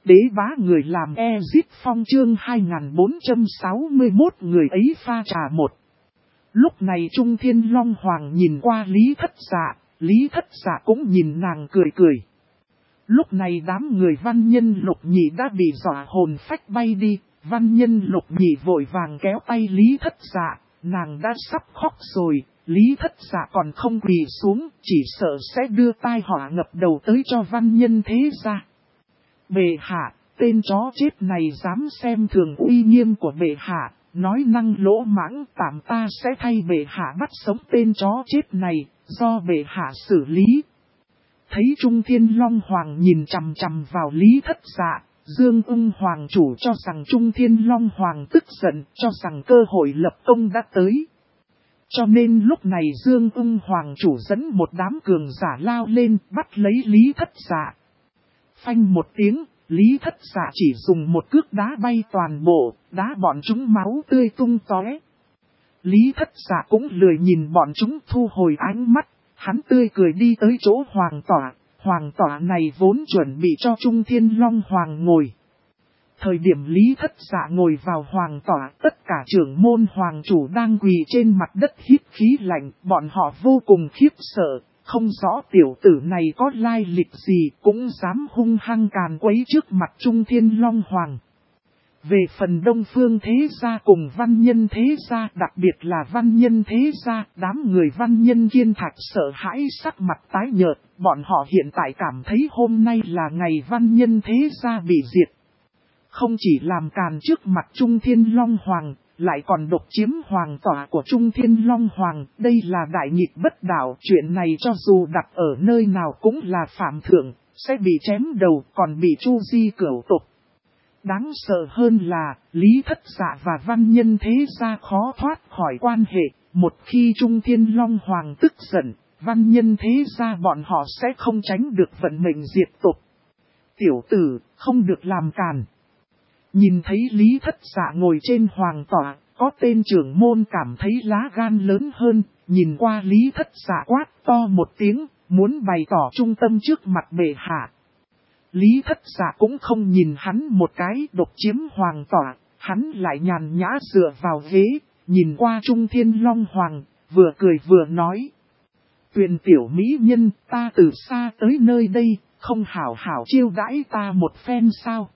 đế bá người làm Ezit Phong chương 2461 người ấy pha trà một. Lúc này Trung Thiên Long Hoàng nhìn qua Lý Thất Dạ, Lý Thất Dạ cũng nhìn nàng cười cười. Lúc này đám người văn nhân Lục Nhị đã bị dọa hồn phách bay đi, văn nhân Lục Nhị vội vàng kéo tay Lý Thất Dạ, nàng đã sắp khóc rồi, Lý Thất Dạ còn không quỳ xuống, chỉ sợ sẽ đưa tai họa ngập đầu tới cho văn nhân thế gia. Bệ hạ, tên chó chết này dám xem thường uy nghiêm của bệ hạ, nói năng lỗ mãng, tạm ta sẽ thay bệ hạ bắt sống tên chó chết này, do bệ hạ xử lý. Thấy Trung Thiên Long Hoàng nhìn chằm chằm vào Lý Thất Dạ, Dương Ưng Hoàng chủ cho rằng Trung Thiên Long Hoàng tức giận, cho rằng cơ hội lập công đã tới. Cho nên lúc này Dương Ưng Hoàng chủ dẫn một đám cường giả lao lên, bắt lấy Lý Thất Dạ. Phanh một tiếng, Lý Thất Dạ chỉ dùng một cước đá bay toàn bộ, đá bọn chúng máu tươi tung tóe. Lý Thất Dạ cũng lười nhìn bọn chúng, thu hồi ánh mắt, hắn tươi cười đi tới chỗ hoàng tỏa này vốn chuẩn bị cho Trung Thiên Long Hoàng ngồi. Thời điểm Lý Thất Dạ ngồi vào hoàng tỏa, tất cả trưởng môn hoàng chủ đang quỳ trên mặt đất hít khí lạnh, bọn họ vô cùng khiếp sợ. Không rõ tiểu tử này có lai lịch gì cũng dám hung hăng càn quấy trước mặt Trung Thiên Long Hoàng. Về phần Đông Phương thế gia cùng văn nhân thế gia, đặc biệt là văn nhân thế gia, đám người văn nhân Kiên Thạch sợ hãi sắc mặt tái nhợt, bọn họ hiện tại cảm thấy hôm nay là ngày văn nhân thế gia bị diệt. Không chỉ làm càn trước mặt Trung Thiên Long Hoàng, lại còn độc chiếm hoàng tỏa của Trung Thiên Long Hoàng, đây là đại nghịch bất đạo, chuyện này cho dù đặt ở nơi nào cũng là phạm thượng, sẽ bị chém đầu còn bị tru di cửu tục. Đáng sợ hơn là, Lý Thất Dạ và văn nhân thế gia khó thoát khỏi quan hệ, một khi Trung Thiên Long Hoàng tức giận, văn nhân thế gia bọn họ sẽ không tránh được vận mệnh diệt tục. Tiểu tử, không được làm càn. Nhìn thấy Lý Thất Dạ ngồi trên hoàng tỏa, có tên trưởng môn cảm thấy lá gan lớn hơn, nhìn qua Lý Thất Dạ quát to một tiếng, muốn bày tỏ trung tâm trước mặt bệ hạ. Lý Thất Dạ cũng không nhìn hắn một cái, độc chiếm hoàng tỏa, hắn lại nhàn nhã dựa vào ghế, nhìn qua Trung Thiên Long Hoàng, vừa cười vừa nói. Tuyền tiểu mỹ nhân, ta từ xa tới nơi đây, không hảo hảo chiêu đãi ta một phen sao?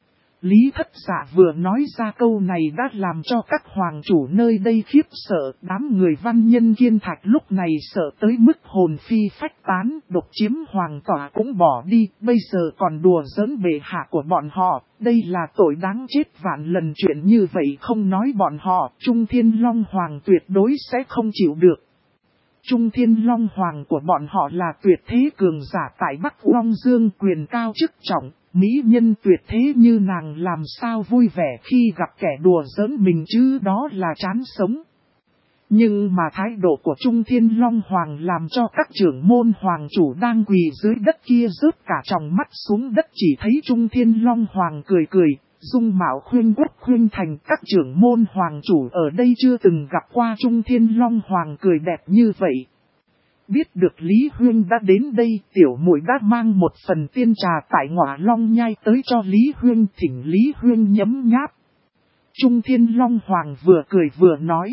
Lý Thất Dạ vừa nói ra câu này đã làm cho các hoàng chủ nơi đây khiếp sợ, đám người văn nhân Kiên Thạch lúc này sợ tới mức hồn phi phách tán, độc chiếm hoàng tỏa cũng bỏ đi, bây giờ còn đùa giỡn bệ hạ của bọn họ, đây là tội đáng chết vạn lần, chuyện như vậy không nói bọn họ, Trung Thiên Long Hoàng tuyệt đối sẽ không chịu được. Trung Thiên Long Hoàng của bọn họ là tuyệt thế cường giả tại Bắc Long Dương, quyền cao chức trọng. Mỹ nhân tuyệt thế như nàng làm sao vui vẻ khi gặp kẻ đùa giỡn mình chứ, đó là chán sống. Nhưng mà thái độ của Trung Thiên Long Hoàng làm cho các trưởng môn hoàng chủ đang quỳ dưới đất kia rớt cả tròng mắt xuống đất, chỉ thấy Trung Thiên Long Hoàng cười cười, dung mạo khuyên quốc khuyên thành. Các trưởng môn hoàng chủ ở đây chưa từng gặp qua Trung Thiên Long Hoàng cười đẹp như vậy. Biết được Lý Huyên đã đến đây, tiểu muội đã mang một phần tiên trà tại Ngọa Long Nhai tới cho Lý Huyên, thỉnh Lý Huyên nhấm nháp. Trung Thiên Long Hoàng vừa cười vừa nói.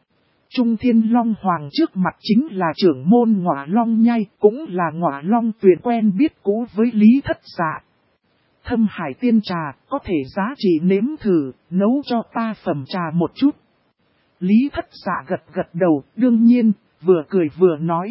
Trung Thiên Long Hoàng trước mặt chính là trưởng môn Ngọa Long Nhai, cũng là Ngọa Long Tuyền quen biết cũ với Lý Thất Dạ. Thâm hải tiên trà, có thể giá trị nếm thử, nấu cho ta phẩm trà một chút. Lý Thất Dạ gật đầu, đương nhiên, vừa cười vừa nói.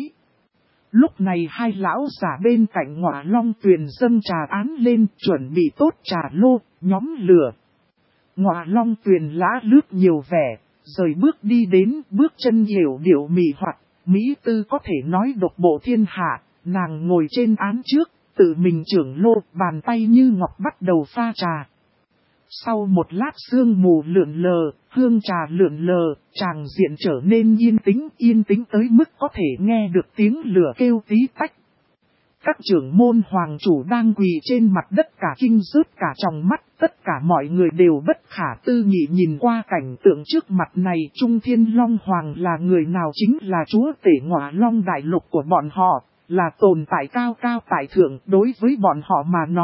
Lúc này hai lão giả bên cạnh Ngọa Long Tuyền dâng trà án lên, chuẩn bị tốt trà lô, nhóm lửa. Ngọa Long Tuyền lá lướt nhiều vẻ, rời bước đi đến, bước chân hiểu điệu mị hoặc, mỹ tư có thể nói độc bộ thiên hạ, nàng ngồi trên án trước, tự mình trưởng lô, bàn tay như ngọc bắt đầu pha trà. Sau một lát sương mù lượn lờ, hương trà lượn lờ, tràng diện trở nên yên tĩnh tới mức có thể nghe được tiếng lửa kêu tí tách. Các trưởng môn hoàng chủ đang quỳ trên mặt đất cả kinh rớt cả tròng mắt, tất cả mọi người đều bất khả tư nghị nhìn qua cảnh tượng trước mặt này. Trung Thiên Long Hoàng là người nào? Chính là chúa tể Ngọa Long đại lục của bọn họ, là tồn tại cao cao tại thượng. Đối với bọn họ mà nói,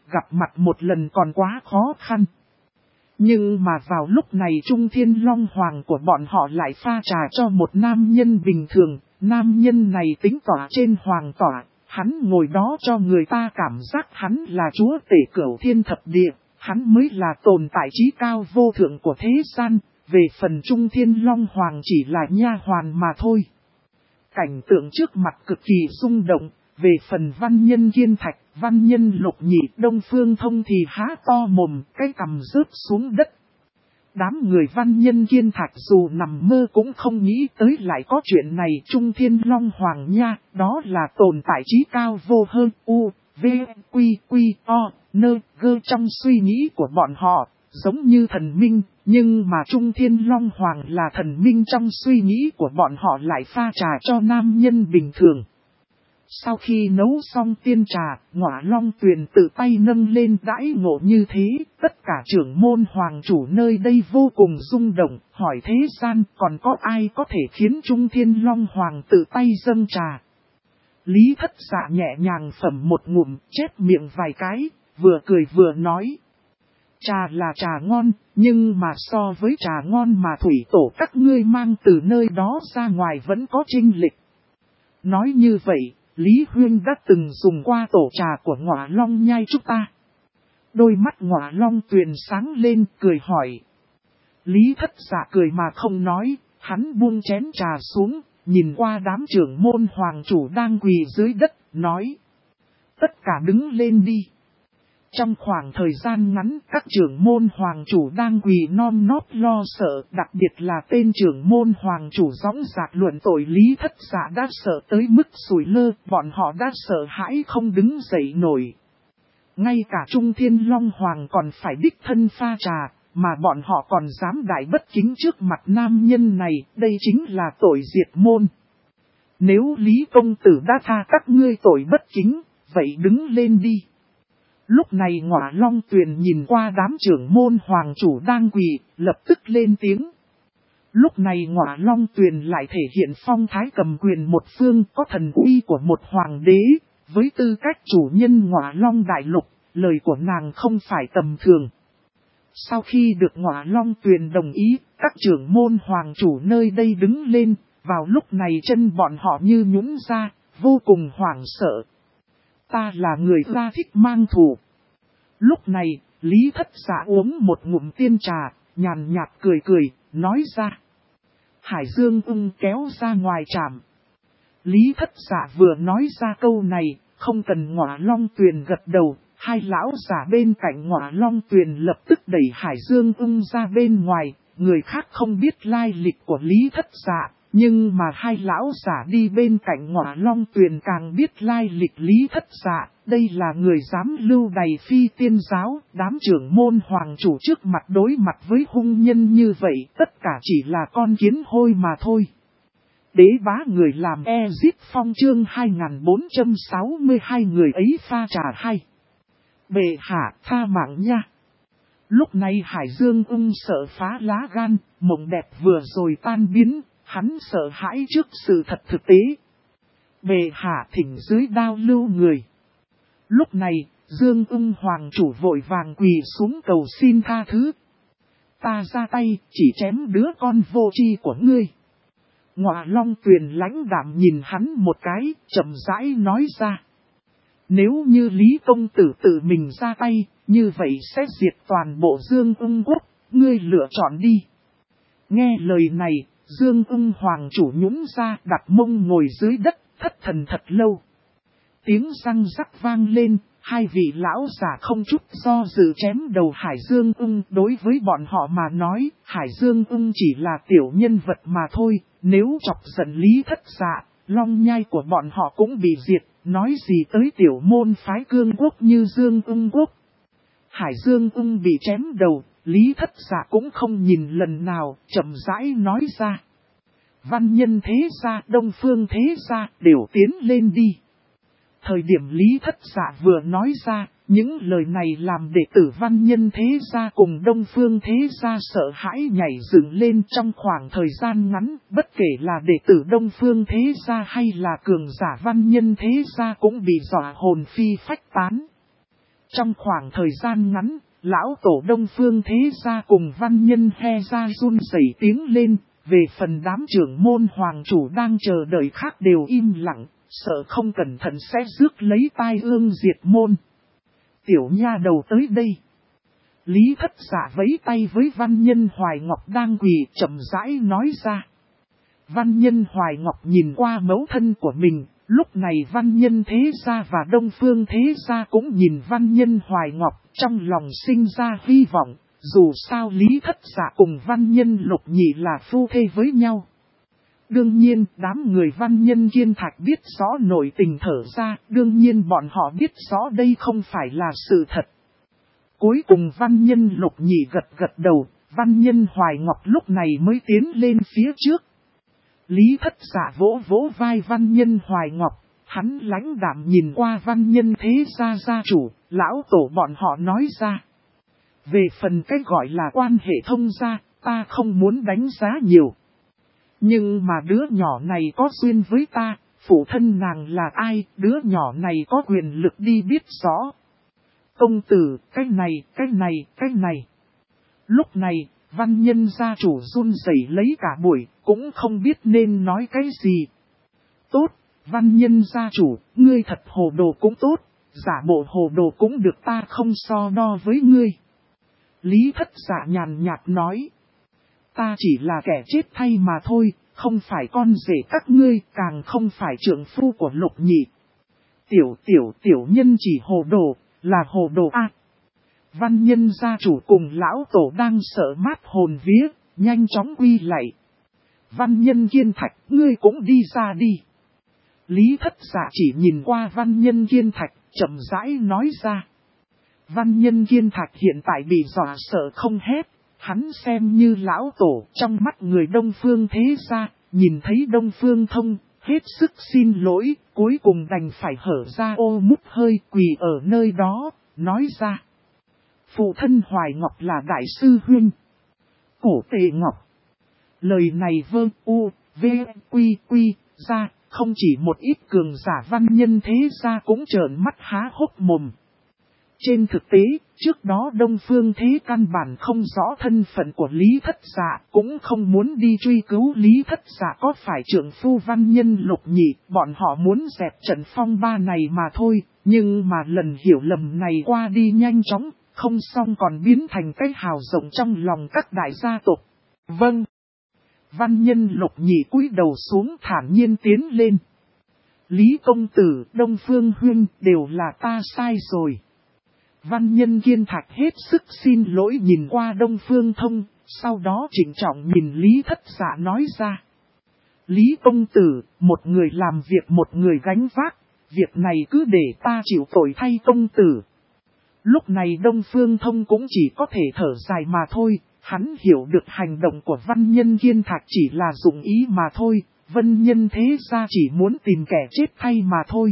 gặp mặt một lần còn quá khó khăn. Nhưng mà vào lúc này Trung Thiên Long Hoàng của bọn họ lại pha trà cho một nam nhân bình thường, nam nhân này tính tỏa trên hoàng tỏa, hắn ngồi đó cho người ta cảm giác hắn là chúa tể cửu thiên thập địa, hắn mới là tồn tại trí cao vô thượng của thế gian, về phần Trung Thiên Long Hoàng chỉ là nha hoàn mà thôi. Cảnh tượng trước mặt cực kỳ rung động, về phần văn nhân Kiên Thạch, văn nhân Lục Nhị, Đông Phương Thông thì há to mồm, cái cằm rớt xuống đất. Đám người văn nhân Kiên Thạch dù nằm mơ cũng không nghĩ tới lại có chuyện này. Trung Thiên Long Hoàng nha, đó là tồn tại trí cao vô hơn u, v, quy, quy, o, nơ, gơ trong suy nghĩ của bọn họ, giống như thần minh, nhưng mà Trung Thiên Long Hoàng là thần minh trong suy nghĩ của bọn họ lại pha trà cho nam nhân bình thường. Sau khi nấu xong tiên trà, Ngọa Long Tuyền tự tay nâng lên đãi ngộ như thế, tất cả trưởng môn hoàng chủ nơi đây vô cùng rung động, hỏi thế gian còn có ai có thể khiến Trung Thiên Long Hoàng tự tay dâng trà. Lý Thất Dạ nhẹ nhàng phẩm một ngụm, chép miệng vài cái, vừa cười vừa nói. Trà là trà ngon, nhưng mà so với trà ngon mà thủy tổ các ngươi mang từ nơi đó ra ngoài vẫn có chênh lệch. Nói như vậy, Lý Huyên đã từng dùng qua tổ trà của Ngọa Long nhai chúng ta. Đôi mắt Ngọa Long Tuyền sáng lên cười hỏi. Lý Thất Dạ cười mà không nói, hắn buông chén trà xuống, nhìn qua đám trưởng môn hoàng chủ đang quỳ dưới đất, nói. Tất cả đứng lên đi. Trong khoảng thời gian ngắn, các trưởng môn hoàng chủ đang quỳ non nót lo sợ, đặc biệt là tên trưởng môn hoàng chủ dõng dạc luận tội Lý Thất Dạ đã sợ tới mức sủi lơ, bọn họ đã sợ hãi không đứng dậy nổi. Ngay cả Trung Thiên Long Hoàng còn phải đích thân pha trà, mà bọn họ còn dám đại bất kính trước mặt nam nhân này, đây chính là tội diệt môn. Nếu Lý Công Tử đã tha các ngươi tội bất kính, vậy đứng lên đi. Lúc này Ngọa Long Tuyền nhìn qua đám trưởng môn hoàng chủ đang quỳ, lập tức lên tiếng. Lúc này Ngọa Long Tuyền lại thể hiện phong thái cầm quyền một phương có thần uy của một hoàng đế, với tư cách chủ nhân Ngọa Long Đại Lục, lời của nàng không phải tầm thường. Sau khi được Ngọa Long Tuyền đồng ý, các trưởng môn hoàng chủ nơi đây đứng lên, vào lúc này chân bọn họ như nhũn ra, vô cùng hoảng sợ. Ta là người ra thích mang thù. Lúc này, Lý Thất Dạ uống một ngụm tiên trà, nhàn nhạt cười cười, nói ra. Hải Dương ung kéo ra ngoài trảm. Lý Thất Dạ vừa nói ra câu này, không cần Ngọa Long Tuyền gật đầu, hai lão giả bên cạnh Ngọa Long Tuyền lập tức đẩy Hải Dương ung ra bên ngoài, người khác không biết lai lịch của Lý Thất Dạ. Nhưng mà hai lão giả đi bên cạnh Ngọa Long Tuyền càng biết lai lịch Lý Thất Dạ, đây là người dám lưu đày phi tiên giáo, đám trưởng môn hoàng chủ trước mặt đối mặt với hung nhân như vậy, tất cả chỉ là con kiến hôi mà thôi. Đế bá người làm Ezip Phong chương 2462 người ấy pha trà hay. Bệ hạ tha mạng nha. Lúc này Hải Dương ung sợ phá lá gan, mộng đẹp vừa rồi tan biến. Hắn sợ hãi trước sự thật thực tế. Bệ hạ thỉnh dưới đao lưu người. Lúc này, Dương ung hoàng chủ vội vàng quỳ xuống cầu xin tha thứ. Ta ra tay, chỉ chém đứa con vô tri của ngươi. Ngọa Long Tuyền lãnh đạm nhìn hắn một cái, chậm rãi nói ra. Nếu như Lý Công Tử tự mình ra tay, như vậy sẽ diệt toàn bộ Dương ung quốc, ngươi lựa chọn đi. Nghe lời này, Dương ung hoàng chủ nhũn ra đặt mông ngồi dưới đất, thất thần thật lâu. Tiếng răng rắc vang lên, hai vị lão giả không chút do dự chém đầu Hải Dương ung. Đối với bọn họ mà nói, Hải Dương ung chỉ là tiểu nhân vật mà thôi, nếu chọc giận Lý Thất Dạ, long nhai của bọn họ cũng bị diệt, nói gì tới tiểu môn phái cương quốc như Dương ung quốc. Hải Dương ung bị chém đầu. Lý Thất Dạ cũng không nhìn lần nào, chậm rãi nói ra. Văn nhân thế gia, Đông Phương thế gia, đều tiến lên đi. Thời điểm Lý Thất Dạ vừa nói ra, những lời này làm đệ tử văn nhân thế gia cùng Đông Phương thế gia sợ hãi nhảy dựng lên trong khoảng thời gian ngắn. Bất kể là đệ tử Đông Phương thế gia hay là cường giả văn nhân thế gia cũng bị dọa hồn phi phách tán. Trong khoảng thời gian ngắn, lão tổ Đông Phương Thế Gia cùng văn nhân He Gia run rẩy tiếng lên, về phần đám trưởng môn hoàng chủ đang chờ đợi khác đều im lặng, sợ không cẩn thận sẽ rước lấy tai ương diệt môn. Tiểu nha đầu tới đây. Lý Thất Dạ vẫy tay với văn nhân Hoài Ngọc đang quỳ chậm rãi nói ra. Văn nhân Hoài Ngọc nhìn qua mẫu thân của mình, lúc này văn nhân Thế Gia và Đông Phương Thế Gia cũng nhìn văn nhân Hoài Ngọc, trong lòng sinh ra hy vọng, dù sao Lý Thất Dạ cùng văn nhân Lục Nhị là phu thê với nhau. Đương nhiên, đám người văn nhân Kiên Thạch biết rõ nội tình thở ra, đương nhiên bọn họ biết rõ đây không phải là sự thật. Cuối cùng văn nhân Lục Nhị gật đầu, văn nhân Hoài Ngọc lúc này mới tiến lên phía trước. Lý Thất Dạ vỗ vỗ vai văn nhân Hoài Ngọc, hắn lãnh đạm nhìn qua văn nhân Thế Gia gia chủ, lão tổ bọn họ nói ra. Về phần cái gọi là quan hệ thông gia, ta không muốn đánh giá nhiều. Nhưng mà đứa nhỏ này có duyên với ta, phụ thân nàng là ai, đứa nhỏ này có quyền lực đi biết rõ. Công tử, cái này. Lúc này, văn nhân gia chủ run rẩy lấy cả buổi, cũng không biết nên nói cái gì. Tốt, văn nhân gia chủ, ngươi thật hồ đồ cũng tốt, giả bộ hồ đồ cũng được, ta không so đo với ngươi. Lý Thất Dạ nhàn nhạt nói. Ta chỉ là kẻ chết thay mà thôi, không phải con rể các ngươi, càng không phải trượng phu của Lục Nhị. Tiểu nhân chỉ hồ đồ, là hồ đồ a. Văn nhân gia chủ cùng lão tổ đang sợ mát hồn vía, nhanh chóng quy lạy. Văn nhân Kiên Thạch, ngươi cũng đi ra đi. Lý Thất Dạ chỉ nhìn qua văn nhân Kiên Thạch, chậm rãi nói ra. Văn nhân Kiên Thạch hiện tại bị dọa sợ không hét, hắn xem như lão tổ trong mắt người Đông Phương Thế Gia, nhìn thấy Đông Phương Thông, hết sức xin lỗi, cuối cùng đành phải hở ra ô mút hơi quỳ ở nơi đó, nói ra. Phụ thân Hoài Ngọc là đại sư huynh. Cổ Tề Ngọc. Lời này quy ra, không chỉ một ít cường giả văn nhân Thế Gia cũng trợn mắt há hốc mồm. Trên thực tế, trước đó Đông Phương Thế căn bản không rõ thân phận của Lý Thất Dạ, cũng không muốn đi truy cứu Lý Thất Dạ có phải trượng phu văn nhân Lục Nhị, bọn họ muốn dẹp trận phong ba này mà thôi, nhưng mà lần hiểu lầm này qua đi nhanh chóng, không xong còn biến thành cái hào rộng trong lòng các đại gia tộc. Vâng. Văn nhân Lục Nhị cúi đầu xuống thản nhiên tiến lên. Lý công tử, Đông Phương huynh, đều là ta sai rồi. Văn nhân Kiên Thạch hết sức xin lỗi nhìn qua Đông Phương Thông, sau đó trịnh trọng nhìn Lý Thất Dạ nói ra. Lý công tử, một người làm việc một người gánh vác, việc này cứ để ta chịu tội thay công tử. Lúc này Đông Phương Thông cũng chỉ có thể thở dài mà thôi, hắn hiểu được hành động của văn nhân Kiên Thạch chỉ là dụng ý mà thôi, văn nhân Thế Gia chỉ muốn tìm kẻ chết thay mà thôi.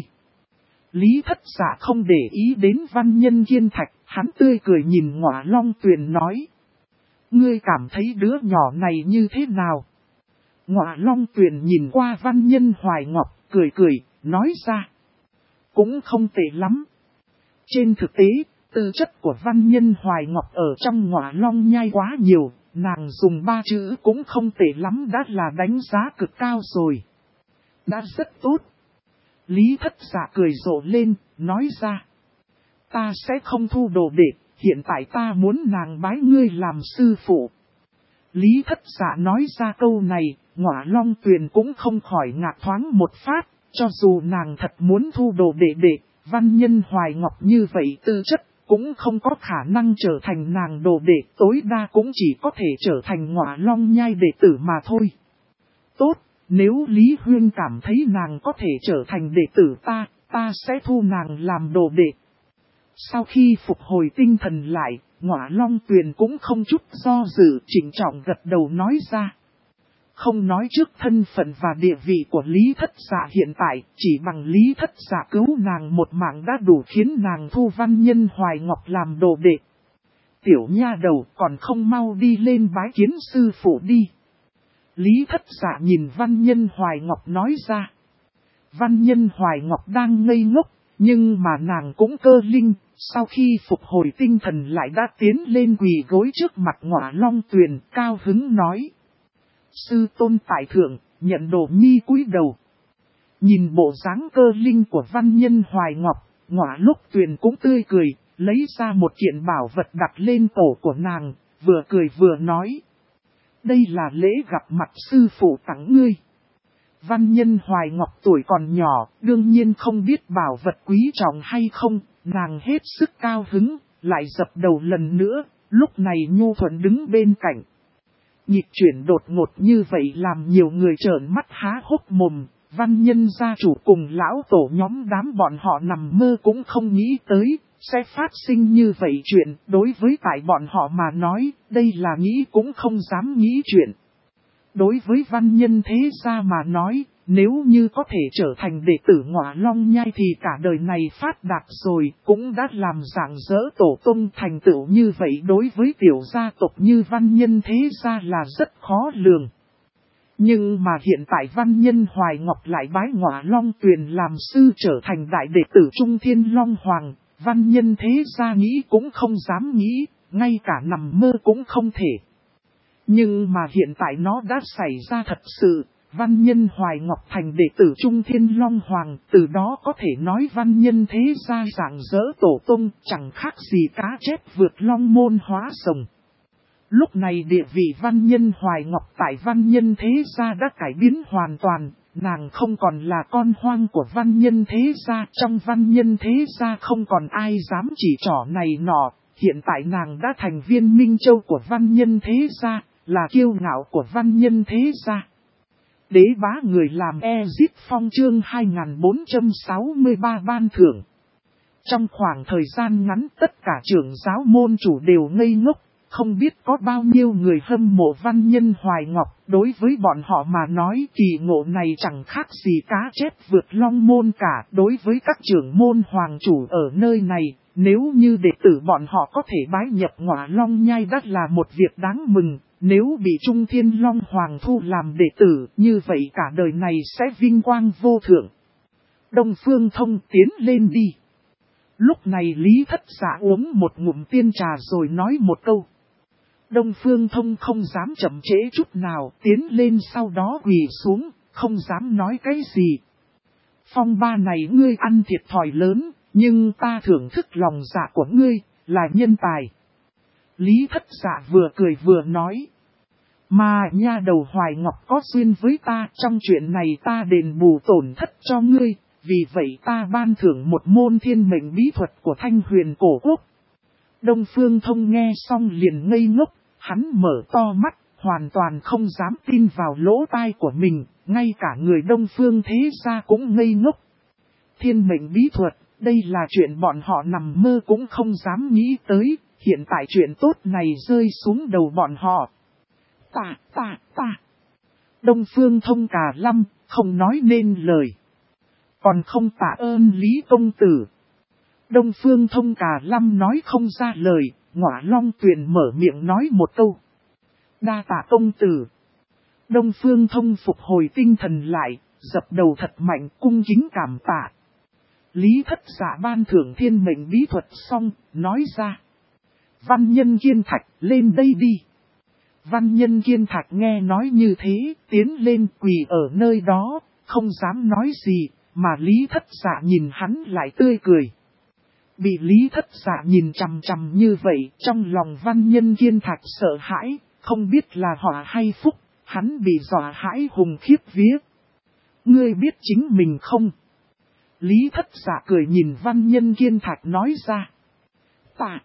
Lý Thất Dạ không để ý đến văn nhân Kiên Thạch, hắn tươi cười nhìn Ngọa Long Tuyền nói. Ngươi cảm thấy đứa nhỏ này như thế nào? Ngọa Long Tuyền nhìn qua văn nhân Hoài Ngọc, cười, nói ra. Cũng không tệ lắm. Trên thực tế, tư chất của văn nhân Hoài Ngọc ở trong Ngọa Long nhai quá nhiều, nàng dùng 3 chữ cũng không tệ lắm đã là đánh giá cực cao rồi. Đã rất tốt. Lý Thất Dạ cười rộ lên, nói ra. Ta sẽ không thu đồ đệ, hiện tại ta muốn nàng bái ngươi làm sư phụ. Lý Thất Dạ nói ra câu này, Ngọa Long Tuyền cũng không khỏi ngạc thoáng một phát, cho dù nàng thật muốn thu đồ đệ, văn nhân Hoài Ngọc như vậy tư chất, cũng không có khả năng trở thành nàng đồ đệ, tối đa cũng chỉ có thể trở thành Ngọa Long nhai đệ tử mà thôi. Tốt, nếu Lý Huyên cảm thấy nàng có thể trở thành đệ tử ta sẽ thu nàng làm đồ đệ. Sau khi phục hồi tinh thần lại, Ngọa Long Tuyền cũng không chút do dự, trịnh trọng gật đầu nói ra. Không nói trước thân phận và địa vị của Lý Thất Dạ hiện tại, chỉ bằng Lý Thất Dạ cứu nàng một mạng đã đủ khiến nàng thu văn nhân Hoài Ngọc làm đồ đệ. Tiểu nha đầu còn không mau đi lên bái kiến sư phụ đi. Lý Thất Dạ nhìn văn nhân Hoài Ngọc nói ra. Văn nhân Hoài Ngọc đang ngây ngốc, nhưng mà nàng cũng cơ linh, sau khi phục hồi tinh thần lại đã tiến lên quỳ gối trước mặt Ngọa Long Tuyền, cao hứng nói. Sư tôn tại thượng, nhận đồ nhi cúi đầu. Nhìn bộ dáng cơ linh của văn nhân Hoài Ngọc, Ngọa Lúc Tuyền cũng tươi cười, lấy ra một kiện bảo vật đặt lên cổ của nàng, vừa cười vừa nói. Đây là lễ gặp mặt sư phụ tặng ngươi. Văn nhân Hoài Ngọc tuổi còn nhỏ, đương nhiên không biết bảo vật quý trọng hay không, nàng hết sức cao hứng, lại dập đầu lần nữa, lúc này Nhu Thuận đứng bên cạnh. Nhịp chuyển đột ngột như vậy làm nhiều người trợn mắt há hốc mồm, văn nhân gia chủ cùng lão tổ nhóm đám bọn họ nằm mơ cũng không nghĩ tới, sẽ phát sinh như vậy chuyện, đối với tại bọn họ mà nói, đây là nghĩ cũng không dám nghĩ chuyện. Đối với văn nhân thế gia mà nói, nếu như có thể trở thành đệ tử Ngọa Long Nhai thì cả đời này phát đạt rồi, cũng đã làm rạng rỡ tổ tông thành tựu như vậy đối với tiểu gia tộc như văn nhân thế gia là rất khó lường. Nhưng mà hiện tại văn nhân Hoài Ngọc lại bái Ngọa Long Tuyền làm sư trở thành đại đệ tử Trung Thiên Long Hoàng, văn nhân thế gia nghĩ cũng không dám nghĩ, ngay cả nằm mơ cũng không thể. Nhưng mà hiện tại nó đã xảy ra thật sự, văn nhân Hoài Ngọc thành đệ tử Trung Thiên Long Hoàng, từ đó có thể nói văn nhân thế gia rạng rỡ tổ tông, chẳng khác gì cá chép vượt long môn hóa rồng. Lúc này địa vị văn nhân Hoài Ngọc tại văn nhân thế gia đã cải biến hoàn toàn, nàng không còn là con hoang của văn nhân thế gia, trong văn nhân thế gia không còn ai dám chỉ trỏ này nọ, hiện tại nàng đã thành viên minh châu của văn nhân thế gia, là kiêu ngạo của văn nhân thế gia. Đế bá người làm Ezit Phong chương 2463 ban thưởng. Trong khoảng thời gian ngắn tất cả trưởng giáo môn chủ đều ngây ngốc, không biết có bao nhiêu người hâm mộ văn nhân Hoài Ngọc, đối với bọn họ mà nói kỳ ngộ này chẳng khác gì cá chép vượt long môn cả. Đối với các trưởng môn hoàng chủ ở nơi này, nếu như đệ tử bọn họ có thể bái nhập Ngọa Long Nhai đã là một việc đáng mừng, nếu bị Trung Thiên Long Hoàng thu làm đệ tử, như vậy cả đời này sẽ vinh quang vô thượng. Đông Phương Thông tiến lên đi. Lúc này Lý Thất Dạ uống một ngụm tiên trà rồi nói một câu. Đông Phương Thông không dám chậm trễ chút nào, tiến lên sau đó quỳ xuống, không dám nói cái gì. Phong ba này ngươi ăn thiệt thòi lớn, nhưng ta thưởng thức lòng dạ của ngươi, là nhân tài. Lý Thất Dạ vừa cười vừa nói. Mà nha đầu Hoài Ngọc có duyên với ta, trong chuyện này ta đền bù tổn thất cho ngươi, vì vậy ta ban thưởng một môn thiên mệnh bí thuật của Thanh Huyền cổ quốc. Đông Phương Thông nghe xong liền ngây ngốc, hắn mở to mắt, hoàn toàn không dám tin vào lỗ tai của mình, ngay cả người Đông Phương thế gia cũng ngây ngốc. Thiên mệnh bí thuật, đây là chuyện bọn họ nằm mơ cũng không dám nghĩ tới, hiện tại chuyện tốt này rơi xuống đầu bọn họ. Ta. Đông Phương Thông cả lâm, không nói nên lời. Còn không tạ ơn Lý công tử. Đông Phương Thông cả lâm nói không ra lời, Ngọa Long Tuyền mở miệng nói một câu. Đa tạ công tử. Đông Phương Thông phục hồi tinh thần lại, dập đầu thật mạnh cung kính cảm tạ. Lý Thất Dạ ban thưởng thiên mệnh bí thuật xong, nói ra. Văn nhân Kiên Thạch lên đây đi. Văn nhân Kiên Thạch nghe nói như thế, tiến lên quỳ ở nơi đó, không dám nói gì, mà Lý Thất Dạ nhìn hắn lại tươi cười. Bị Lý Thất Dạ nhìn chằm chằm như vậy, trong lòng văn nhân Kiên Thạch sợ hãi, không biết là họa hay phúc, hắn bị dọa hãi hùng khiếp vía. Ngươi biết chính mình không? Lý Thất Dạ cười nhìn văn nhân Kiên Thạch nói ra. Ta.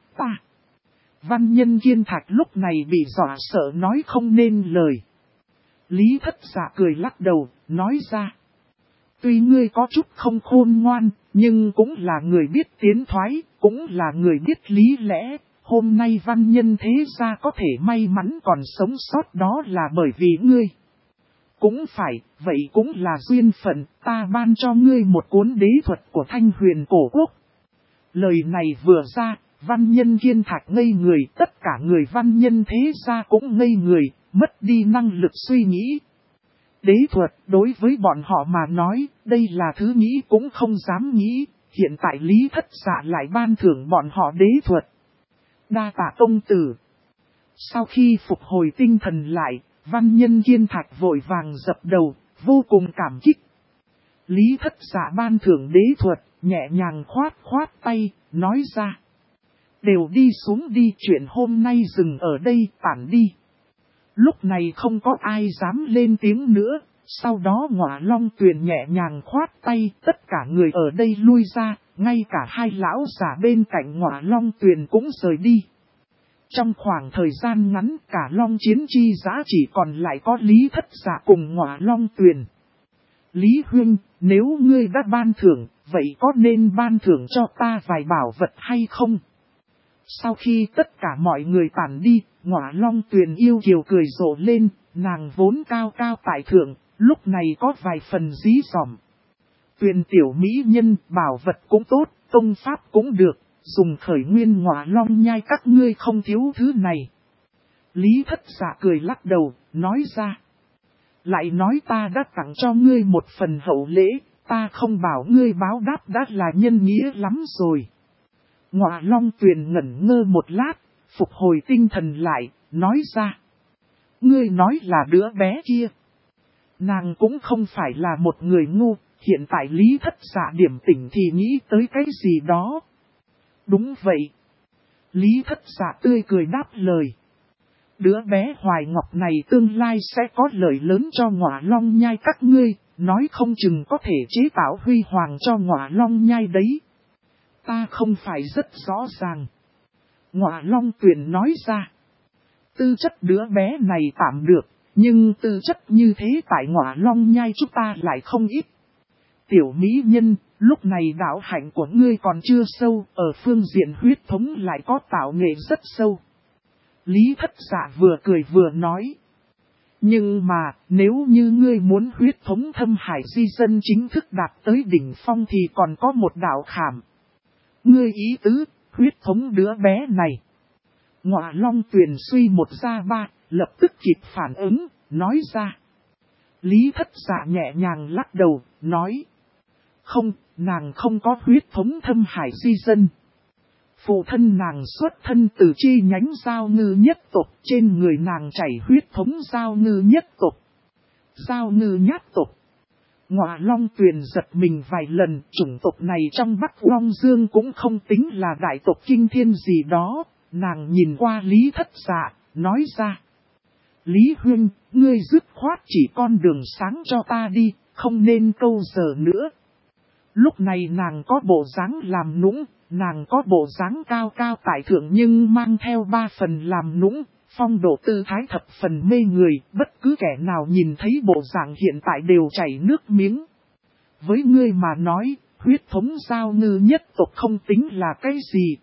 Văn nhân Kiên Thạch lúc này bị dọa sợ nói không nên lời. Lý Thất Dạ cười lắc đầu, nói ra. Tuy ngươi có chút không khôn ngoan, nhưng cũng là người biết tiến thoái, cũng là người biết lý lẽ. Hôm nay văn nhân thế gia có thể may mắn còn sống sót đó là bởi vì ngươi. Cũng phải, vậy cũng là duyên phận, ta ban cho ngươi một cuốn đế thuật của Thanh Huyền cổ quốc. Lời này vừa ra, văn nhân Kiên Thạch ngây người, tất cả người văn nhân thế gia cũng ngây người, mất đi năng lực suy nghĩ. Đế thuật đối với bọn họ mà nói, đây là thứ nghĩ cũng không dám nghĩ, hiện tại Lý Thất Dạ lại ban thưởng bọn họ đế thuật. Đa tạ công tử. Sau khi phục hồi tinh thần lại, Văn Nhân Kiên Thạch vội vàng dập đầu, vô cùng cảm kích. Lý Thất Dạ ban thưởng đế thuật, nhẹ nhàng khoát khoát tay, nói ra. Đều đi xuống đi, chuyện hôm nay dừng ở đây, tản đi. Lúc này không có ai dám lên tiếng nữa, sau đó Ngọa Long Tuyền nhẹ nhàng khoát tay, tất cả người ở đây lui ra, ngay cả hai lão giả bên cạnh Ngọa Long Tuyền cũng rời đi. Trong khoảng thời gian ngắn cả Long Chiến chi giã chỉ còn lại có Lý Thất Dạ cùng Ngọa Long Tuyền. Lý Huynh, nếu ngươi đã ban thưởng, vậy có nên ban thưởng cho ta vài bảo vật hay không? Sau khi tất cả mọi người tản đi, Ngọa Long Tuyền yêu kiều cười rộ lên, nàng vốn cao cao tại thượng, lúc này có vài phần dí dỏm. Tuyền tiểu mỹ nhân, bảo vật cũng tốt, công pháp cũng được, dùng khởi nguyên Ngọa Long nhai các ngươi không thiếu thứ này. Lý Thất Dạ cười lắc đầu, nói ra. Lại nói ta đã tặng cho ngươi một phần hậu lễ, ta không bảo ngươi báo đáp đã là nhân nghĩa lắm rồi. Ngọa Long Tuyền ngẩn ngơ một lát, phục hồi tinh thần lại, nói ra. Ngươi nói là đứa bé kia. Nàng cũng không phải là một người ngu, hiện tại Lý Thất Dạ điểm tỉnh thì nghĩ tới cái gì đó. Đúng vậy. Lý Thất Dạ tươi cười đáp lời. Đứa bé Hoài Ngọc này tương lai sẽ có lợi lớn cho Ngọa Long nhai các ngươi, nói không chừng có thể chế tạo huy hoàng cho Ngọa Long nhai đấy. Ta không phải rất rõ ràng. Ngọa Long Tuyền nói ra. Tư chất đứa bé này tạm được, nhưng tư chất như thế tại Ngọa Long nhai chúng ta lại không ít. Tiểu mỹ nhân, lúc này đạo hạnh của ngươi còn chưa sâu, ở phương diện huyết thống lại có tạo nghệ rất sâu. Lý Thất Dạ vừa cười vừa nói. Nhưng mà, nếu như ngươi muốn huyết thống thâm hải di dân chính thức đạt tới đỉnh phong thì còn có một đạo khảm. Ngươi ý tứ, huyết thống đứa bé này. Ngọa Long Tuyền suy một ra ba, lập tức kịp phản ứng, nói ra. Lý Thất Dạ nhẹ nhàng lắc đầu, nói. Không, nàng không có huyết thống thâm hải di dân. Phụ thân nàng xuất thân từ chi nhánh Giao Ngư nhất tộc, trên người nàng chảy huyết thống Giao Ngư nhất tộc. Giao Ngư nhất tộc. Ngọa Long Tuyền giật mình vài lần, chủng tộc này trong Bắc Long Dương cũng không tính là đại tộc kinh thiên gì đó, nàng nhìn qua Lý Thất Dạ, nói ra. Lý Huynh, ngươi dứt khoát chỉ con đường sáng cho ta đi, không nên câu giờ nữa. Lúc này nàng có bộ dáng làm nũng, nàng có bộ dáng cao cao tại thượng nhưng mang theo ba phần làm nũng, phong độ tư thái thập phần mê người, bất cứ kẻ nào nhìn thấy bộ dạng hiện tại đều chảy nước miếng. Với ngươi mà nói, huyết thống Giao Ngư nhất tộc không tính là cái gì.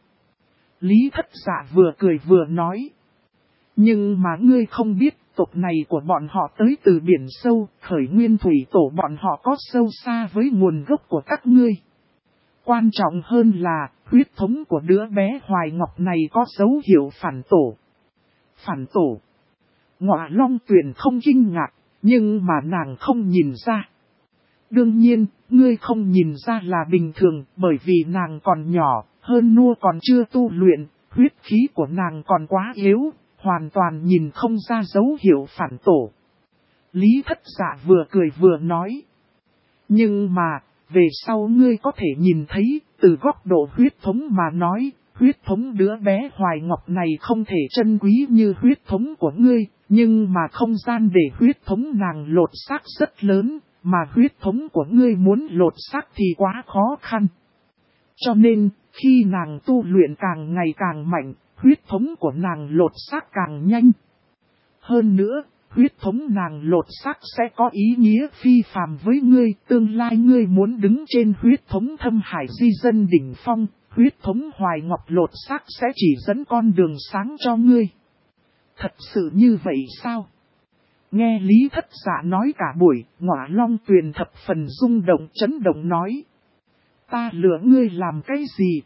Lý Thất Dạ vừa cười vừa nói. Nhưng mà ngươi không biết, tộc này của bọn họ tới từ biển sâu, khởi nguyên thủy tổ bọn họ có sâu xa với nguồn gốc của các ngươi. Quan trọng hơn là, huyết thống của đứa bé Hoài Ngọc này có dấu hiệu phản tổ. Phản tổ. Ngọa Long Tuyền không kinh ngạc, nhưng mà nàng không nhìn ra. Đương nhiên, ngươi không nhìn ra là bình thường, bởi vì nàng còn nhỏ, hơn nua còn chưa tu luyện, huyết khí của nàng còn quá yếu, hoàn toàn nhìn không ra dấu hiệu phản tổ. Lý Thất Dạ vừa cười vừa nói. Nhưng mà, về sau ngươi có thể nhìn thấy, từ góc độ huyết thống mà nói, huyết thống đứa bé Hoài Ngọc này không thể trân quý như huyết thống của ngươi, nhưng mà không gian để huyết thống nàng lột xác rất lớn, mà huyết thống của ngươi muốn lột xác thì quá khó khăn. Cho nên, khi nàng tu luyện càng ngày càng mạnh, huyết thống của nàng lột xác càng nhanh. Hơn nữa, huyết thống nàng lột xác sẽ có ý nghĩa phi phàm với ngươi, tương lai ngươi muốn đứng trên huyết thống thâm hải di dân đỉnh phong, huyết thống Hoài Ngọc lột xác sẽ chỉ dẫn con đường sáng cho ngươi. Thật sự như vậy sao? Nghe Lý Thất Dạ nói cả buổi, Ngọa Long Tuyền thập phần rung động chấn động nói. Ta lừa ngươi làm cái gì?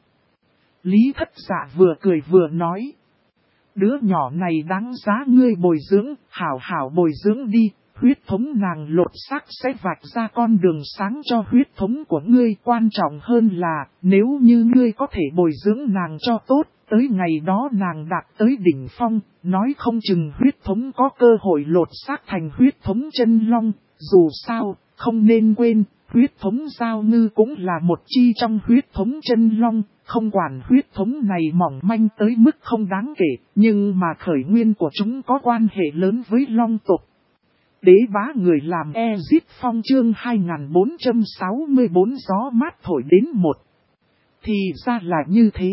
Lý Thất Dạ vừa cười vừa nói. Đứa nhỏ này đáng giá ngươi bồi dưỡng, hảo hảo bồi dưỡng đi, huyết thống nàng lột xác sẽ vạch ra con đường sáng cho huyết thống của ngươi. Quan trọng hơn là, nếu như ngươi có thể bồi dưỡng nàng cho tốt, tới ngày đó nàng đạt tới đỉnh phong, nói không chừng huyết thống có cơ hội lột xác thành huyết thống chân long. Dù sao, không nên quên, huyết thống giao ngư cũng là một chi trong huyết thống chân long. Không quản huyết thống này mỏng manh tới mức không đáng kể, nhưng mà khởi nguyên của chúng có quan hệ lớn với long tộc. Đế bá người làm Ezip Phong chương 2464 gió mát thổi đến một. Thì ra là như thế.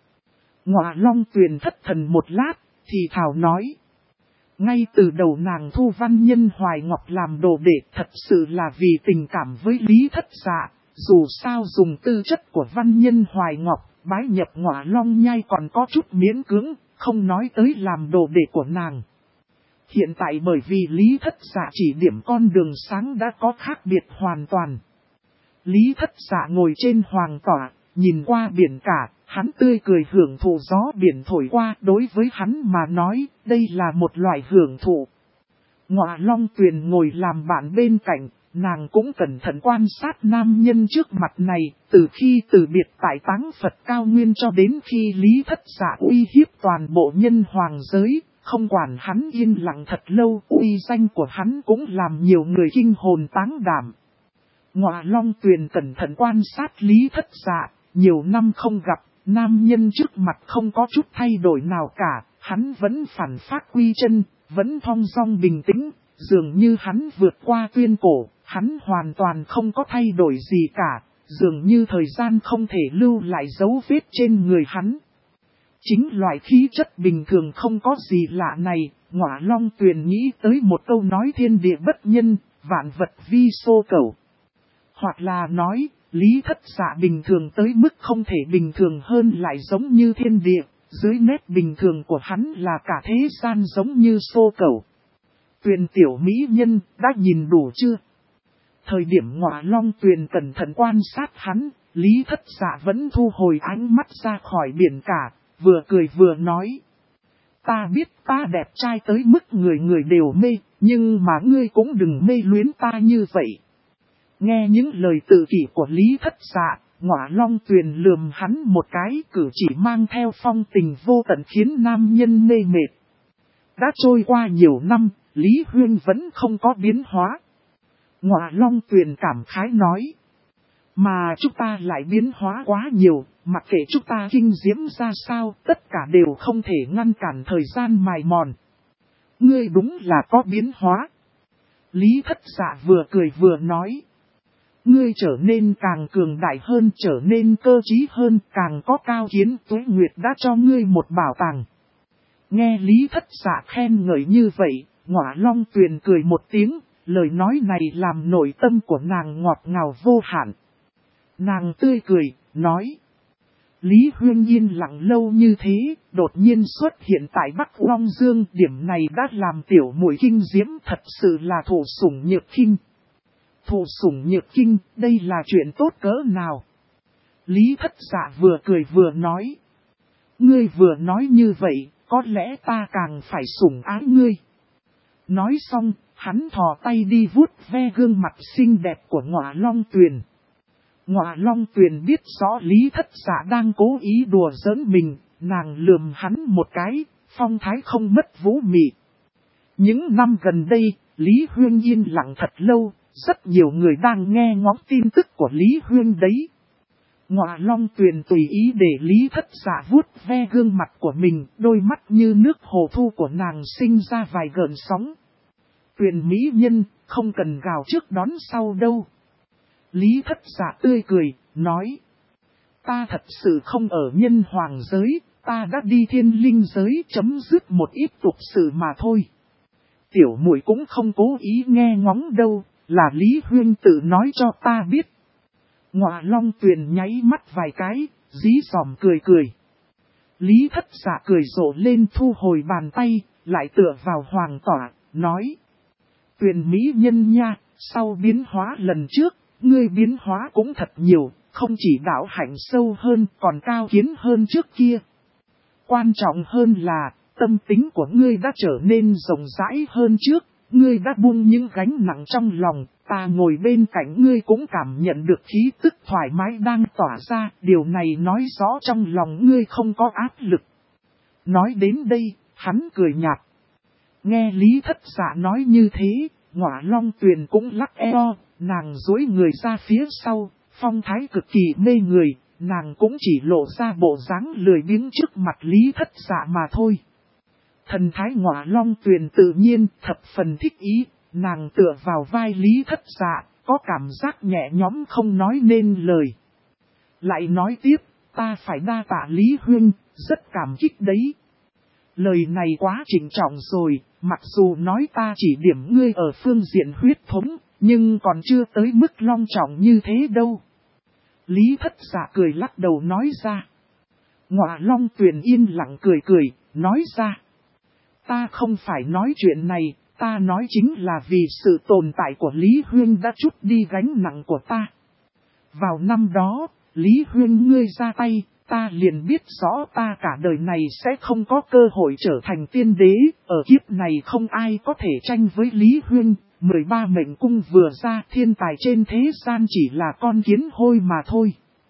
Ngọa Long Tuyền thất thần một lát, thì thảo nói. Ngay từ đầu nàng thu Văn Nhân Hoài Ngọc làm đồ đệ thật sự là vì tình cảm với Lý Thất Dạ. Dù sao dùng tư chất của Văn Nhân Hoài Ngọc, bái nhập Ngọa Long Nhai còn có chút miễn cưỡng, không nói tới làm đồ đệ của nàng. Hiện tại bởi vì Lý Thất Dạ chỉ điểm con đường sáng đã có khác biệt hoàn toàn. Lý Thất Dạ ngồi trên hoàng tỏa, nhìn qua biển cả, hắn tươi cười hưởng thụ gió biển thổi qua. Đối với hắn mà nói, đây là một loại hưởng thụ. Ngọa Long Tuyền ngồi làm bạn bên cạnh, nàng cũng cẩn thận quan sát nam nhân trước mặt này, từ khi từ biệt tại Táng Phật Cao Nguyên cho đến khi Lý Thất Dạ uy hiếp toàn bộ nhân hoàng giới. Không quản hắn yên lặng thật lâu, uy danh của hắn cũng làm nhiều người kinh hồn táng đảm. Ngọa Long Tuyền cẩn thận quan sát Lý Thất Dạ, nhiều năm không gặp, nam nhân trước mặt không có chút thay đổi nào cả, hắn vẫn phản phát quy chân, vẫn thong dong bình tĩnh, dường như hắn vượt qua tuyên cổ, hắn hoàn toàn không có thay đổi gì cả, dường như thời gian không thể lưu lại dấu vết trên người hắn. Chính loại khí chất bình thường không có gì lạ này, Ngọa Long Tuyền nghĩ tới một câu nói thiên địa bất nhân, vạn vật vi xô cẩu. Hoặc là nói, Lý Thất Dạ bình thường tới mức không thể bình thường hơn lại giống như thiên địa, dưới nét bình thường của hắn là cả thế gian giống như xô cẩu. Tuyền tiểu mỹ nhân, đã nhìn đủ chưa? Thời điểm Ngọa Long Tuyền cẩn thận quan sát hắn, Lý Thất Dạ vẫn thu hồi ánh mắt ra khỏi biển cả, vừa cười vừa nói. Ta biết ta đẹp trai tới mức người người đều mê, nhưng mà ngươi cũng đừng mê luyến ta như vậy. Nghe những lời tự kỷ của Lý Thất Dạ, Ngọa Long Tuyền lườm hắn một cái, cử chỉ mang theo phong tình vô tận khiến nam nhân mê mệt. Đã trôi qua nhiều năm, Lý Huyên vẫn không có biến hóa. Ngọa Long Tuyền cảm khái nói. Mà chúng ta lại biến hóa quá nhiều, mặc kệ chúng ta kinh diễm ra sao, tất cả đều không thể ngăn cản thời gian mài mòn. Ngươi đúng là có biến hóa. Lý Thất Dạ vừa cười vừa nói. Ngươi trở nên càng cường đại hơn, trở nên cơ trí hơn, càng có cao kiến. Tuế Nguyệt đã cho ngươi một bảo tàng. Nghe Lý Thất Dạ khen ngợi như vậy, Ngọa Long Tuyền cười một tiếng, lời nói này làm nội tâm của nàng ngọt ngào vô hạn. Nàng tươi cười, nói. Lý Huyên yên lặng lâu như thế, đột nhiên xuất hiện tại Bắc Long Dương, điểm này đã làm tiểu muội kinh diễm, thật sự là thụ sủng nhược kinh. Thụ sủng nhược kinh, đây là chuyện tốt cỡ nào? Lý Thất Dạ vừa cười vừa nói. Ngươi vừa nói như vậy, có lẽ ta càng phải sủng ái ngươi. Nói xong, hắn thò tay đi vuốt ve gương mặt xinh đẹp của Ngọa Long Tuyền. Ngọa Long Tuyền biết rõ Lý Thất Dạ đang cố ý đùa giỡn mình, nàng lườm hắn một cái, phong thái không mất vũ mị. Những năm gần đây, Lý Huyên yên lặng thật lâu, rất nhiều người đang nghe ngóng tin tức của Lý Huyên đấy. Ngọa Long Tuyền tùy ý để Lý Thất Dạ vuốt ve gương mặt của mình, đôi mắt như nước hồ thu của nàng sinh ra vài gợn sóng. Tuyền mỹ nhân, không cần gào trước đón sau đâu. Lý Thất Dạ tươi cười, nói. Ta thật sự không ở nhân hoàng giới, ta đã đi thiên linh giới chấm dứt một ít tục sự mà thôi. Tiểu muội cũng không cố ý nghe ngóng đâu, là Lý Huyên tự nói cho ta biết. Ngọa Long Tuyền nháy mắt vài cái, dí dỏm cười cười. Lý Thất Dạ cười rộ lên thu hồi bàn tay, lại tựa vào hoàng tỏa, nói. Tuyền mỹ nhân nha, sau biến hóa lần trước, ngươi biến hóa cũng thật nhiều, không chỉ đạo hạnh sâu hơn còn cao kiến hơn trước kia. Quan trọng hơn là, tâm tính của ngươi đã trở nên rộng rãi hơn trước, ngươi đã buông những gánh nặng trong lòng, ta ngồi bên cạnh ngươi cũng cảm nhận được khí tức thoải mái đang tỏa ra, điều này nói rõ trong lòng ngươi không có áp lực. Nói đến đây, hắn cười nhạt. Nghe Lý Thất Dạ nói như thế, Ngọa Long Tuyền cũng lắc eo, nàng duỗi người ra phía sau, phong thái cực kỳ mê người, nàng cũng chỉ lộ ra bộ dáng lười biếng trước mặt Lý Thất Dạ mà thôi. Thần thái Ngọa Long Tuyền tự nhiên, thập phần thích ý, nàng tựa vào vai Lý Thất Dạ, có cảm giác nhẹ nhõm không nói nên lời. Lại nói tiếp, ta phải đa tạ Lý Huynh, rất cảm kích đấy. Lời này quá trịnh trọng rồi, mặc dù nói ta chỉ điểm ngươi ở phương diện huyết thống, nhưng còn chưa tới mức long trọng như thế đâu. Lý Thất Dạ cười lắc đầu nói ra. Ngọa Long Tuyền yên lặng cười cười, nói ra. Ta không phải nói chuyện này, ta nói chính là vì sự tồn tại của Lý Huyên đã trút đi gánh nặng của ta. Vào năm đó, Lý Huyên ngươi ra tay, ta liền biết rõ ta cả đời này sẽ không có cơ hội trở thành tiên đế, ở kiếp này không ai có thể tranh với Lý Huyên. 13 mệnh cung vừa ra, thiên tài trên thế gian chỉ là con kiến hôi mà thôi.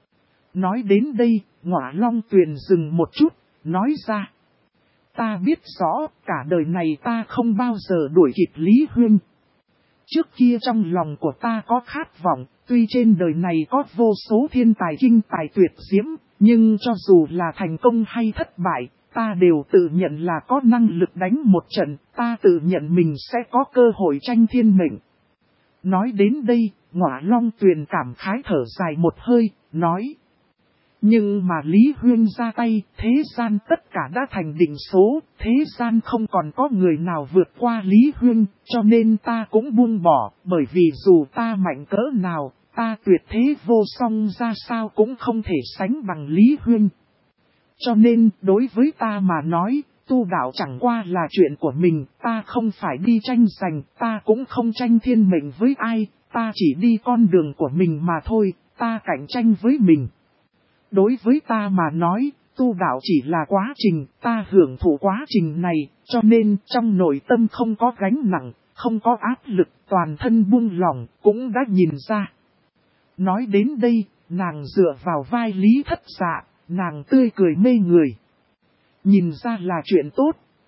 Nói đến đây, Ngọa Long Tuyền dừng một chút, nói ra. Ta biết rõ, cả đời này ta không bao giờ đuổi kịp Lý Huyên. Trước kia trong lòng của ta có khát vọng, tuy trên đời này có vô số thiên tài kinh tài tuyệt diễm, nhưng cho dù là thành công hay thất bại, ta đều tự nhận là có năng lực đánh một trận, ta tự nhận mình sẽ có cơ hội tranh thiên mệnh. Nói đến đây, Ngọa Long Tuyền cảm khái thở dài một hơi, nói. Nhưng mà Lý Huyên ra tay, thế gian tất cả đã thành định số, thế gian không còn có người nào vượt qua Lý Huyên, cho nên ta cũng buông bỏ, bởi vì dù ta mạnh cỡ nào, ta tuyệt thế vô song ra sao cũng không thể sánh bằng Lý Huyên. Cho nên, đối với ta mà nói, tu đạo chẳng qua là chuyện của mình, ta không phải đi tranh giành, ta cũng không tranh thiên mệnh với ai, ta chỉ đi con đường của mình mà thôi, ta cạnh tranh với mình. Đối với ta mà nói, tu đạo chỉ là quá trình, ta hưởng thụ quá trình này, cho nên trong nội tâm không có gánh nặng, không có áp lực, toàn thân buông lỏng, cũng đã nhìn ra. Nói đến đây, nàng dựa vào vai Lý Thất Dạ, nàng tươi cười mê người. Nhìn ra là chuyện tốt.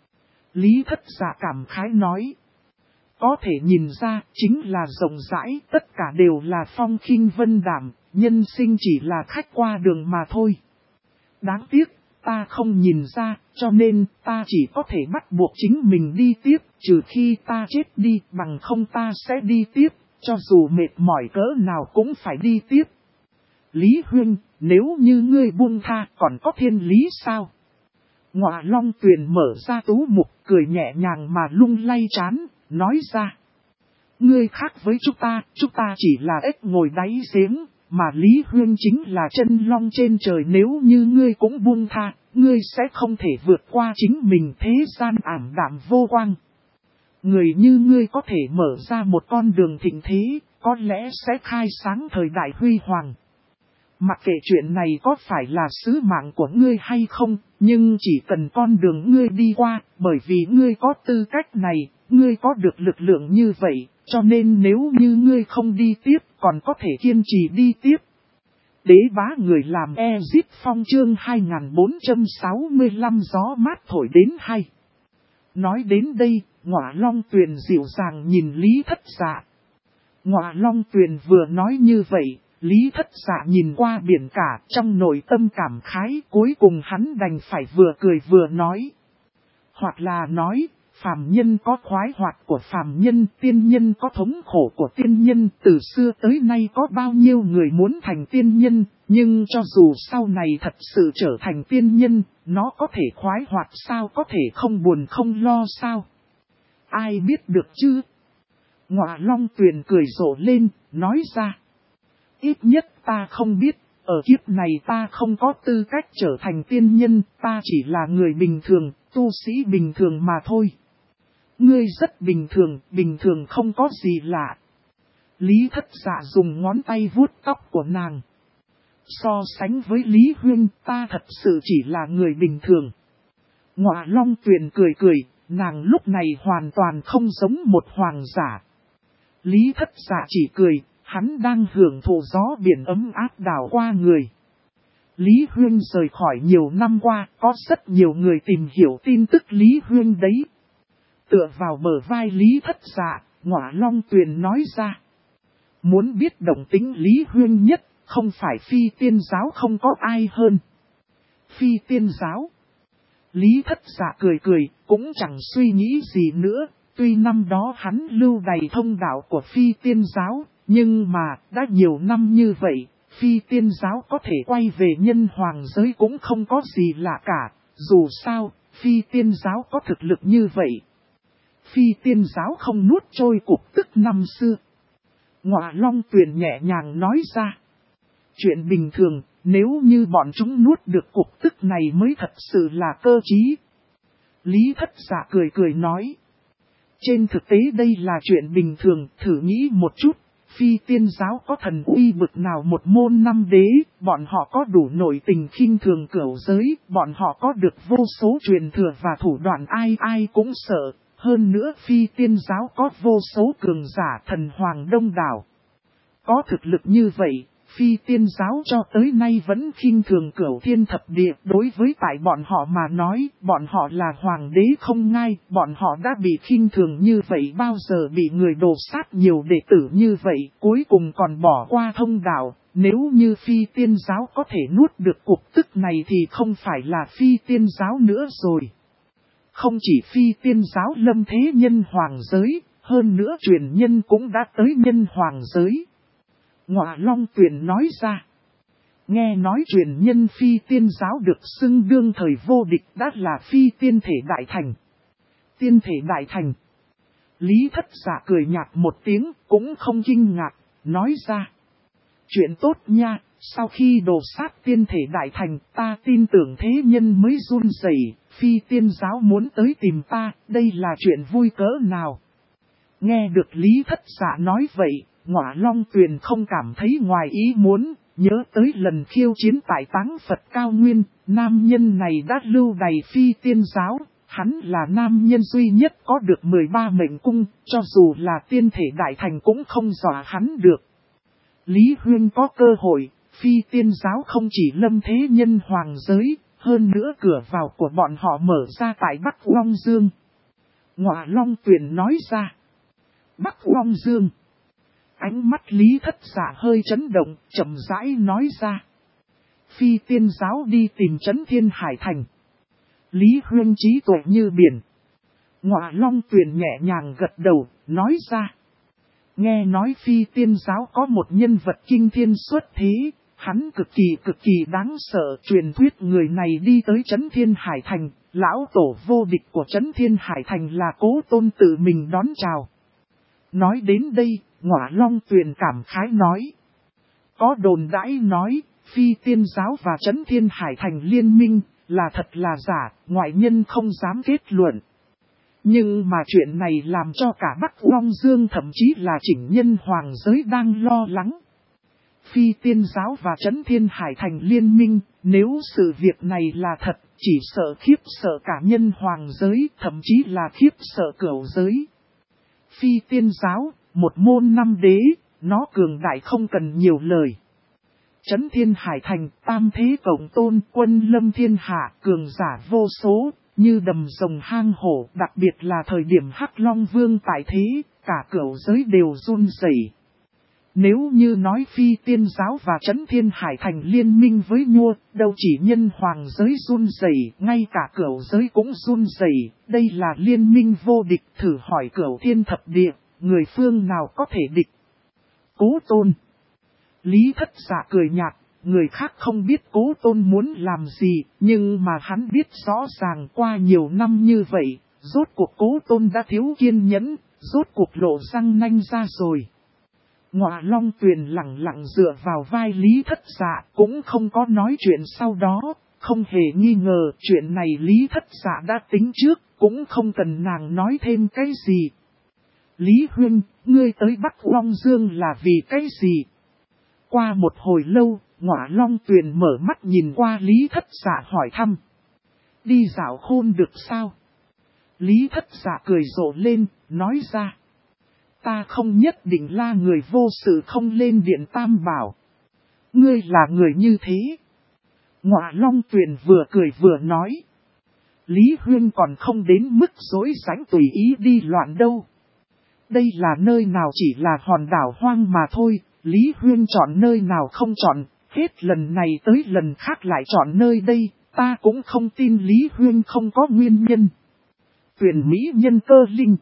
Lý Thất Dạ cảm khái nói. Có thể nhìn ra, chính là rộng rãi, tất cả đều là phong khinh vân đảm, nhân sinh chỉ là khách qua đường mà thôi. Đáng tiếc, ta không nhìn ra, cho nên ta chỉ có thể bắt buộc chính mình đi tiếp, trừ khi ta chết đi, bằng không ta sẽ đi tiếp, cho dù mệt mỏi cỡ nào cũng phải đi tiếp. Lý Huyên, nếu như ngươi buông tha, còn có thiên lý sao? Ngọa Long Tuyền mở ra tú mục, cười nhẹ nhàng mà lung lay trán, nói ra. Ngươi khác với chúng ta chỉ là ếch ngồi đáy giếng, mà Lý Huyên chính là chân long trên trời, nếu như ngươi cũng buông tha, ngươi sẽ không thể vượt qua chính mình, thế gian ảm đạm vô quang. Người như ngươi có thể mở ra một con đường thịnh thế, có lẽ sẽ khai sáng thời đại huy hoàng. Mặc kệ chuyện này có phải là sứ mạng của ngươi hay không, nhưng chỉ cần con đường ngươi đi qua, bởi vì ngươi có tư cách này, ngươi có được lực lượng như vậy, cho nên nếu như ngươi không đi tiếp, còn có thể kiên trì đi tiếp. Đế bá người làm Ezip Phong chương 2465 gió mát thổi đến hay. Nói đến đây, Ngọa Long Tuyền dịu dàng nhìn Lý Thất Dạ. Ngọa Long Tuyền vừa nói như vậy, Lý Thất Dạ nhìn qua biển cả, trong nội tâm cảm khái, cuối cùng hắn đành phải vừa cười vừa nói. Hoặc là nói, phàm nhân có khoái hoạt của phàm nhân, tiên nhân có thống khổ của tiên nhân, từ xưa tới nay có bao nhiêu người muốn thành tiên nhân, nhưng cho dù sau này thật sự trở thành tiên nhân, nó có thể khoái hoạt sao, có thể không buồn không lo sao? Ai biết được chứ? Ngọa Long Tuyền cười rộ lên, nói ra. Ít nhất ta không biết, ở kiếp này ta không có tư cách trở thành tiên nhân, ta chỉ là người bình thường, tu sĩ bình thường mà thôi. Ngươi rất bình thường không có gì lạ. Lý Thất Dạ dùng ngón tay vuốt tóc của nàng. So sánh với Lý Huyên, ta thật sự chỉ là người bình thường. Ngọa Long Tuyền cười cười, nàng lúc này hoàn toàn không giống một hoàng giả. Lý Thất Dạ chỉ cười, hắn đang hưởng thụ gió biển ấm áp đảo qua người. Lý Huyên rời khỏi nhiều năm qua, có rất nhiều người tìm hiểu tin tức Lý Huyên đấy. Tựa vào bờ vai Lý Thất Dạ, Ngọa Long Tuyền nói ra. Muốn biết động tính Lý Huyên nhất, không phải Phi Tiên Giáo không có ai hơn. Phi Tiên Giáo. Lý Thất Dạ cười cười, cũng chẳng suy nghĩ gì nữa, tuy năm đó hắn lưu đầy thông đạo của Phi Tiên Giáo, nhưng mà, đã nhiều năm như vậy, Phi Tiên Giáo có thể quay về nhân hoàng giới cũng không có gì lạ cả, dù sao, Phi Tiên Giáo có thực lực như vậy. Phi Tiên Giáo không nuốt trôi cục tức năm xưa. Ngọa Long Tuyền nhẹ nhàng nói ra. Chuyện bình thường, nếu như bọn chúng nuốt được cục tức này mới thật sự là cơ trí. Lý Thất Dạ cười cười nói. Trên thực tế đây là chuyện bình thường, thử nghĩ một chút. Phi Tiên Giáo có thần uy bực nào một môn năm đế, bọn họ có đủ nội tình khinh thường cửu giới, bọn họ có được vô số truyền thừa và thủ đoạn ai ai cũng sợ. Hơn nữa Phi Tiên Giáo có vô số cường giả thần hoàng đông đảo. Có thực lực như vậy, Phi Tiên Giáo cho tới nay vẫn khinh thường cửu thiên thập địa. Đối với tại bọn họ mà nói, bọn họ là hoàng đế không ngai, bọn họ đã bị khinh thường như vậy bao giờ bị người đồ sát nhiều đệ tử như vậy, cuối cùng còn bỏ qua thông đạo. Nếu như Phi Tiên Giáo có thể nuốt được cục tức này thì không phải là Phi Tiên Giáo nữa rồi. Không chỉ Phi Tiên Giáo lâm thế nhân hoàng giới, hơn nữa truyền nhân cũng đã tới nhân hoàng giới. Ngọa Long Tuyền nói ra. Nghe nói truyền nhân Phi Tiên Giáo được xưng đương thời vô địch đã là Phi Tiên Thể Đại Thành. Tiên Thể Đại Thành. Lý Thất Dạ cười nhạt một tiếng, cũng không kinh ngạc, nói ra. Chuyện tốt nha, sau khi đồ sát Tiên Thể Đại Thành, ta tin tưởng thế nhân mới run rẩy. Phi Tiên Giáo muốn tới tìm ta, đây là chuyện vui cỡ nào. Nghe được Lý Thất Dạ nói vậy, Ngọa Long Tuyền không cảm thấy ngoài ý muốn, nhớ tới lần khiêu chiến tại Táng Phật Cao Nguyên, nam nhân này đã lưu đày Phi Tiên Giáo, hắn là nam nhân duy nhất có được 13 mệnh cung, cho dù là Tiên Thể Đại Thành cũng không dọa hắn được. Lý Huyên có cơ hội, Phi Tiên Giáo không chỉ lâm thế nhân hoàng giới, hơn nữa cửa vào của bọn họ mở ra tại Bắc Long Dương. Ngọa Long Tuyền nói ra. Bắc Long Dương. Ánh mắt Lý Thất Dạ hơi chấn động, chậm rãi nói ra. Phi Tiên Giáo đi tìm Trấn Thiên Hải Thành. Lý Huyên trí tuệ như biển. Ngọa Long Tuyền nhẹ nhàng gật đầu, nói ra. Nghe nói Phi Tiên Giáo có một nhân vật kinh thiên xuất thế, hắn cực kỳ đáng sợ. Truyền thuyết người này đi tới Trấn Thiên Hải Thành, lão tổ vô địch của Trấn Thiên Hải Thành là Cố Tôn tự mình đón chào. Nói đến đây, Ngọa Long Tuyền cảm khái nói. Có đồn đãi nói, Phi Tiên Giáo và Trấn Thiên Hải Thành liên minh, là thật là giả, ngoại nhân không dám kết luận. Nhưng mà chuyện này làm cho cả Bắc Long Dương thậm chí là chỉnh nhân hoàng giới đang lo lắng. Phi Tiên Giáo và Trấn Thiên Hải Thành liên minh, nếu sự việc này là thật, chỉ sợ khiếp sợ cả nhân hoàng giới, thậm chí là khiếp sợ cửu giới. Phi Tiên Giáo, một môn năm đế, nó cường đại không cần nhiều lời. Trấn Thiên Hải Thành, tam thế cộng tôn, quân lâm thiên hạ, cường giả vô số, như đầm rồng hang hổ, đặc biệt là thời điểm Hắc Long Vương tại thế, cả cửu giới đều run rẩy. Nếu như nói Phi Tiên Giáo và Trấn Thiên Hải Thành liên minh với Nhua, đâu chỉ nhân hoàng giới run rẩy, ngay cả cửu giới cũng run rẩy. Đây là liên minh vô địch, thử hỏi cửu thiên thập địa, người phương nào có thể địch? Cố Tôn. Lý Thất Dạ cười nhạt, người khác không biết Cố Tôn muốn làm gì, nhưng mà hắn biết rõ ràng qua nhiều năm như vậy, rốt cuộc Cố Tôn đã thiếu kiên nhẫn, rốt cuộc lộ răng nanh ra rồi. Ngọa Long Tuyền lặng lặng dựa vào vai Lý Thất Dạ, cũng không có nói chuyện sau đó, không hề nghi ngờ chuyện này Lý Thất Dạ đã tính trước, cũng không cần nàng nói thêm cái gì. Lý Huyên, ngươi tới Bắc Long Dương là vì cái gì? Qua một hồi lâu, Ngọa Long Tuyền mở mắt nhìn qua Lý Thất Dạ hỏi thăm. Đi dạo khôn được sao? Lý Thất Dạ cười rộ lên, nói ra. Ta không nhất định là người vô sự không lên điện Tam Bảo. Ngươi là người như thế. Ngọa Long Tuyền vừa cười vừa nói. Lý Huyên còn không đến mức dối rãnh tùy ý đi loạn đâu. Đây là nơi nào chỉ là hòn đảo hoang mà thôi, Lý Huyên chọn nơi nào không chọn, hết lần này tới lần khác lại chọn nơi đây, ta cũng không tin Lý Huyên không có nguyên nhân. Tuyền mỹ nhân cơ linh.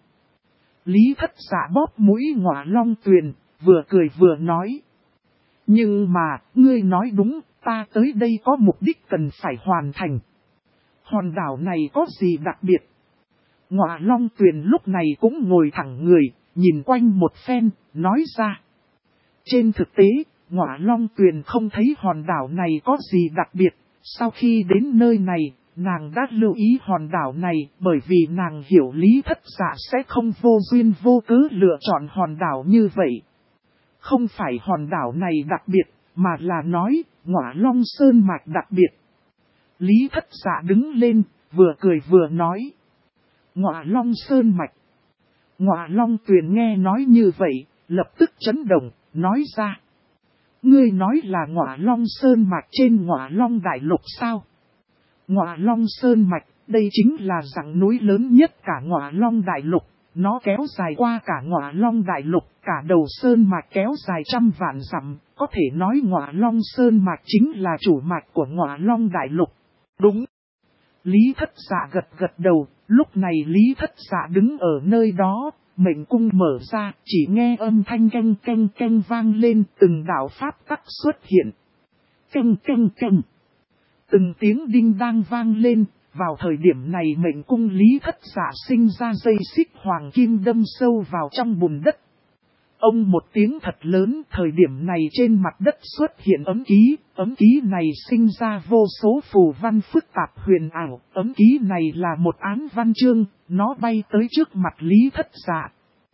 Lý Thất Dạ bóp mũi Ngọa Long Tuyền, vừa cười vừa nói. Nhưng mà, ngươi nói đúng, ta tới đây có mục đích cần phải hoàn thành. Hòn đảo này có gì đặc biệt? Ngọa Long Tuyền lúc này cũng ngồi thẳng người, nhìn quanh một phen, nói ra. Trên thực tế, Ngọa Long Tuyền không thấy hòn đảo này có gì đặc biệt. Sau khi đến nơi này, nàng đã lưu ý hòn đảo này bởi vì nàng hiểu Lý Thất Dạ sẽ không vô duyên vô cớ lựa chọn hòn đảo như vậy. Không phải hòn đảo này đặc biệt, mà là nói Ngọa Long Sơn Mạch đặc biệt. Lý Thất Dạ đứng lên, vừa cười vừa nói. Ngọa Long Sơn Mạch. Ngọa Long Tuyền nghe nói như vậy, lập tức chấn động, nói ra. Ngươi nói là Ngọa Long Sơn Mạch trên Ngọa Long Đại Lục sao? Ngọa Long Sơn Mạch, đây chính là dãy núi lớn nhất cả Ngọa Long Đại Lục. Nó kéo dài qua cả Ngọa Long Đại Lục, cả đầu Sơn Mạch kéo dài trăm vạn dặm. Có thể nói Ngọa Long Sơn Mạch chính là chủ mạch của Ngọa Long Đại Lục. Đúng. Lý Thất Dạ gật gật đầu, lúc này Lý Thất Dạ đứng ở nơi đó, mệnh cung mở ra, chỉ nghe âm thanh canh canh canh vang lên, từng đạo pháp tắc xuất hiện. Canh canh canh. Từng tiếng đinh đang vang lên, vào thời điểm này mệnh cung Lý Thất Dạ sinh ra dây xích hoàng kim đâm sâu vào trong bùn đất. Ông một tiếng thật lớn, thời điểm này trên mặt đất xuất hiện ấm ký này sinh ra vô số phù văn phức tạp huyền ảo, ấm ký này là một án văn chương, nó bay tới trước mặt Lý Thất Dạ.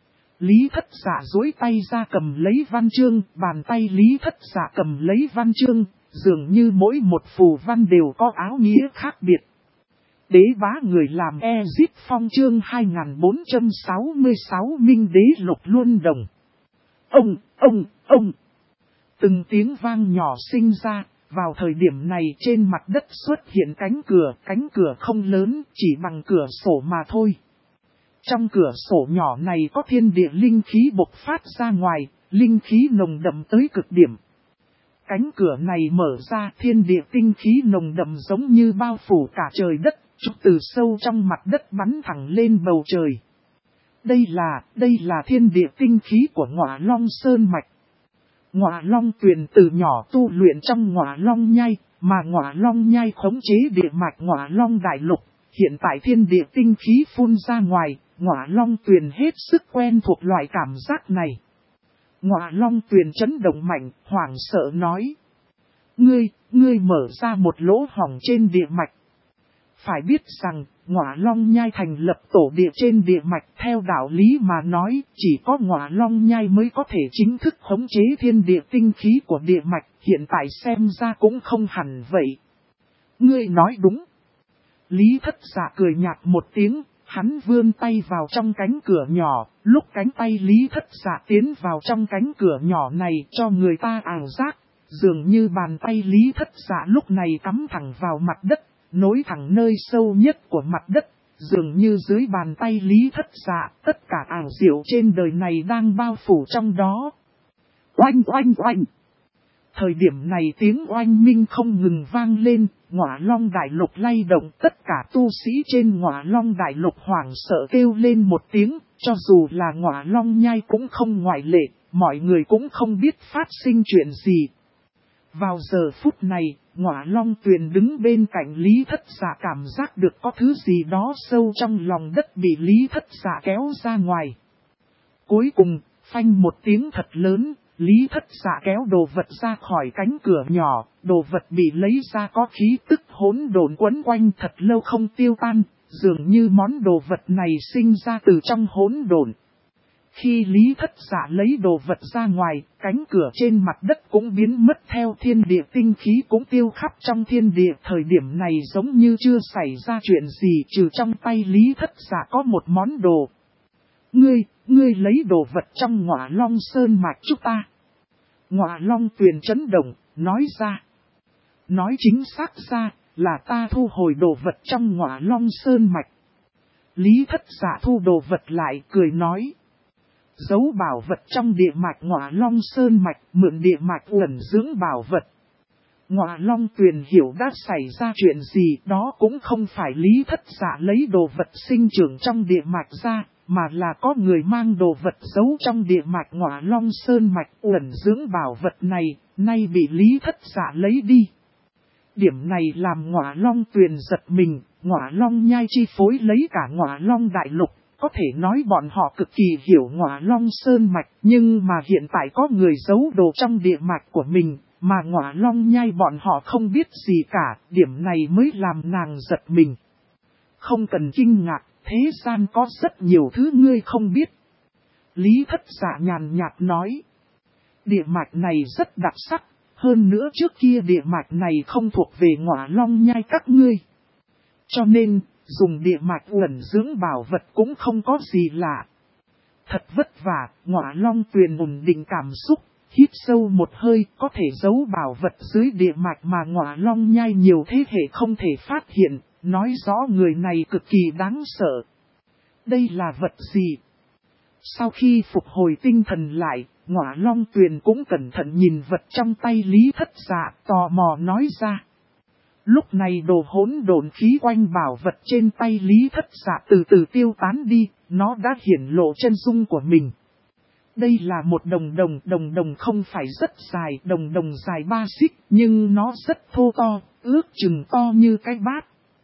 Lý Thất Dạ duỗi tay ra cầm lấy văn chương, bàn tay Lý Thất Dạ cầm lấy văn chương, dường như mỗi một phù văn đều có áo nghĩa khác biệt. Đế bá người làm Egypt phong chương 2466 Minh Đế Lục Luân Đồng. Ông. Từng tiếng vang nhỏ sinh ra, vào thời điểm này trên mặt đất xuất hiện cánh cửa không lớn, chỉ bằng cửa sổ mà thôi. Trong cửa sổ nhỏ này có thiên địa linh khí bộc phát ra ngoài, linh khí nồng đậm tới cực điểm. Cánh cửa này mở ra, thiên địa tinh khí nồng đậm giống như bao phủ cả trời đất, trục từ sâu trong mặt đất bắn thẳng lên bầu trời. Đây là thiên địa tinh khí của Ngọa Long Sơn Mạch. Ngọa Long Tuyền từ nhỏ tu luyện trong Ngọa Long Nhai, mà Ngọa Long Nhai khống chế địa mạch Ngọa Long Đại Lục. Hiện tại thiên địa tinh khí phun ra ngoài, Ngọa Long Tuyền hết sức quen thuộc loại cảm giác này. Ngọa Long Tuyền chấn động mạnh, hoảng sợ nói. Ngươi mở ra một lỗ hổng trên địa mạch. Phải biết rằng, Ngọa Long Nhai thành lập tổ địa trên địa mạch theo đạo lý mà nói, chỉ có Ngọa Long Nhai mới có thể chính thức khống chế thiên địa tinh khí của địa mạch, hiện tại xem ra cũng không hẳn vậy. Ngươi nói đúng. Lý Thất Dạ cười nhạt một tiếng, hắn vươn tay vào trong cánh cửa nhỏ, lúc cánh tay Lý Thất Dạ tiến vào trong cánh cửa nhỏ này cho người ta ảo giác, dường như bàn tay Lý Thất Dạ lúc này cắm thẳng vào mặt đất. Nối thẳng nơi sâu nhất của mặt đất, dường như dưới bàn tay Lý Thất Dạ, tất cả ảo diệu trên đời này đang bao phủ trong đó. Oanh oanh oanh! Thời điểm này tiếng oanh minh không ngừng vang lên, Ngọa Long Đại Lục lay động, tất cả tu sĩ trên Ngọa Long Đại Lục hoảng sợ kêu lên một tiếng, cho dù là Ngọa Long Nhai cũng không ngoại lệ, mọi người cũng không biết phát sinh chuyện gì. Vào giờ phút này, Ngọa Long Tuyền đứng bên cạnh Lý Thất Dạ cảm giác được có thứ gì đó sâu trong lòng đất bị Lý Thất Dạ kéo ra ngoài. Cuối cùng, phanh một tiếng thật lớn, Lý Thất Dạ kéo đồ vật ra khỏi cánh cửa nhỏ, đồ vật bị lấy ra có khí tức hỗn độn quấn quanh thật lâu không tiêu tan, dường như món đồ vật này sinh ra từ trong hỗn độn. Khi Lý Thất Dạ lấy đồ vật ra ngoài, cánh cửa trên mặt đất cũng biến mất theo thiên địa, tinh khí cũng tiêu khắp trong thiên địa. Thời điểm này giống như chưa xảy ra chuyện gì, trừ trong tay Lý Thất Dạ có một món đồ. Ngươi lấy đồ vật trong Ngọa Long Sơn mạch chúng ta. Ngọa Long Tuyền chấn động, nói ra. Nói chính xác ra, là ta thu hồi đồ vật trong Ngọa Long Sơn mạch. Lý Thất Dạ thu đồ vật lại, cười nói. Giấu bảo vật trong địa mạch Ngọa Long Sơn mạch, mượn địa mạch ẩn dưỡng bảo vật. Ngọa Long Tuyền hiểu đã xảy ra chuyện gì, đó cũng không phải Lý Thất Dạ lấy đồ vật sinh trưởng trong địa mạch ra, mà là có người mang đồ vật giấu trong địa mạch Ngọa Long Sơn mạch ẩn dưỡng bảo vật này, nay bị Lý Thất Dạ lấy đi. Điểm này làm Ngọa Long Tuyền giật mình, Ngọa Long nhai chi phối lấy cả Ngọa Long đại lục. Có thể nói bọn họ cực kỳ hiểu Ngọa Long Sơn mạch, nhưng mà hiện tại có người giấu đồ trong địa mạch của mình, mà Ngọa Long nhai bọn họ không biết gì cả, điểm này mới làm nàng giật mình. Không cần kinh ngạc, thế gian có rất nhiều thứ ngươi không biết. Lý Thất Dạ nhàn nhạt nói, địa mạch này rất đặc sắc, hơn nữa trước kia địa mạch này không thuộc về Ngọa Long nhai các ngươi. Cho nên, dùng địa mạch ẩn dưỡng bảo vật cũng không có gì lạ. Thật vất vả, Ngọa Long Tuyền ổn định cảm xúc, hít sâu một hơi, có thể giấu bảo vật dưới địa mạch mà Ngọa Long nhai nhiều thế hệ không thể phát hiện, nói rõ người này cực kỳ đáng sợ. Đây là vật gì? Sau khi phục hồi tinh thần lại, Ngọa Long Tuyền cũng cẩn thận nhìn vật trong tay Lý Thất Dạ, tò mò nói ra. Lúc này đồ hỗn độn khí quanh bảo vật trên tay Lý Thất Dạ từ từ tiêu tán đi, nó đã hiển lộ chân dung của mình. Đây là một đồng đồng không phải rất dài, đồng dài 3 xích, nhưng nó rất thô to, ước chừng to như cái bát.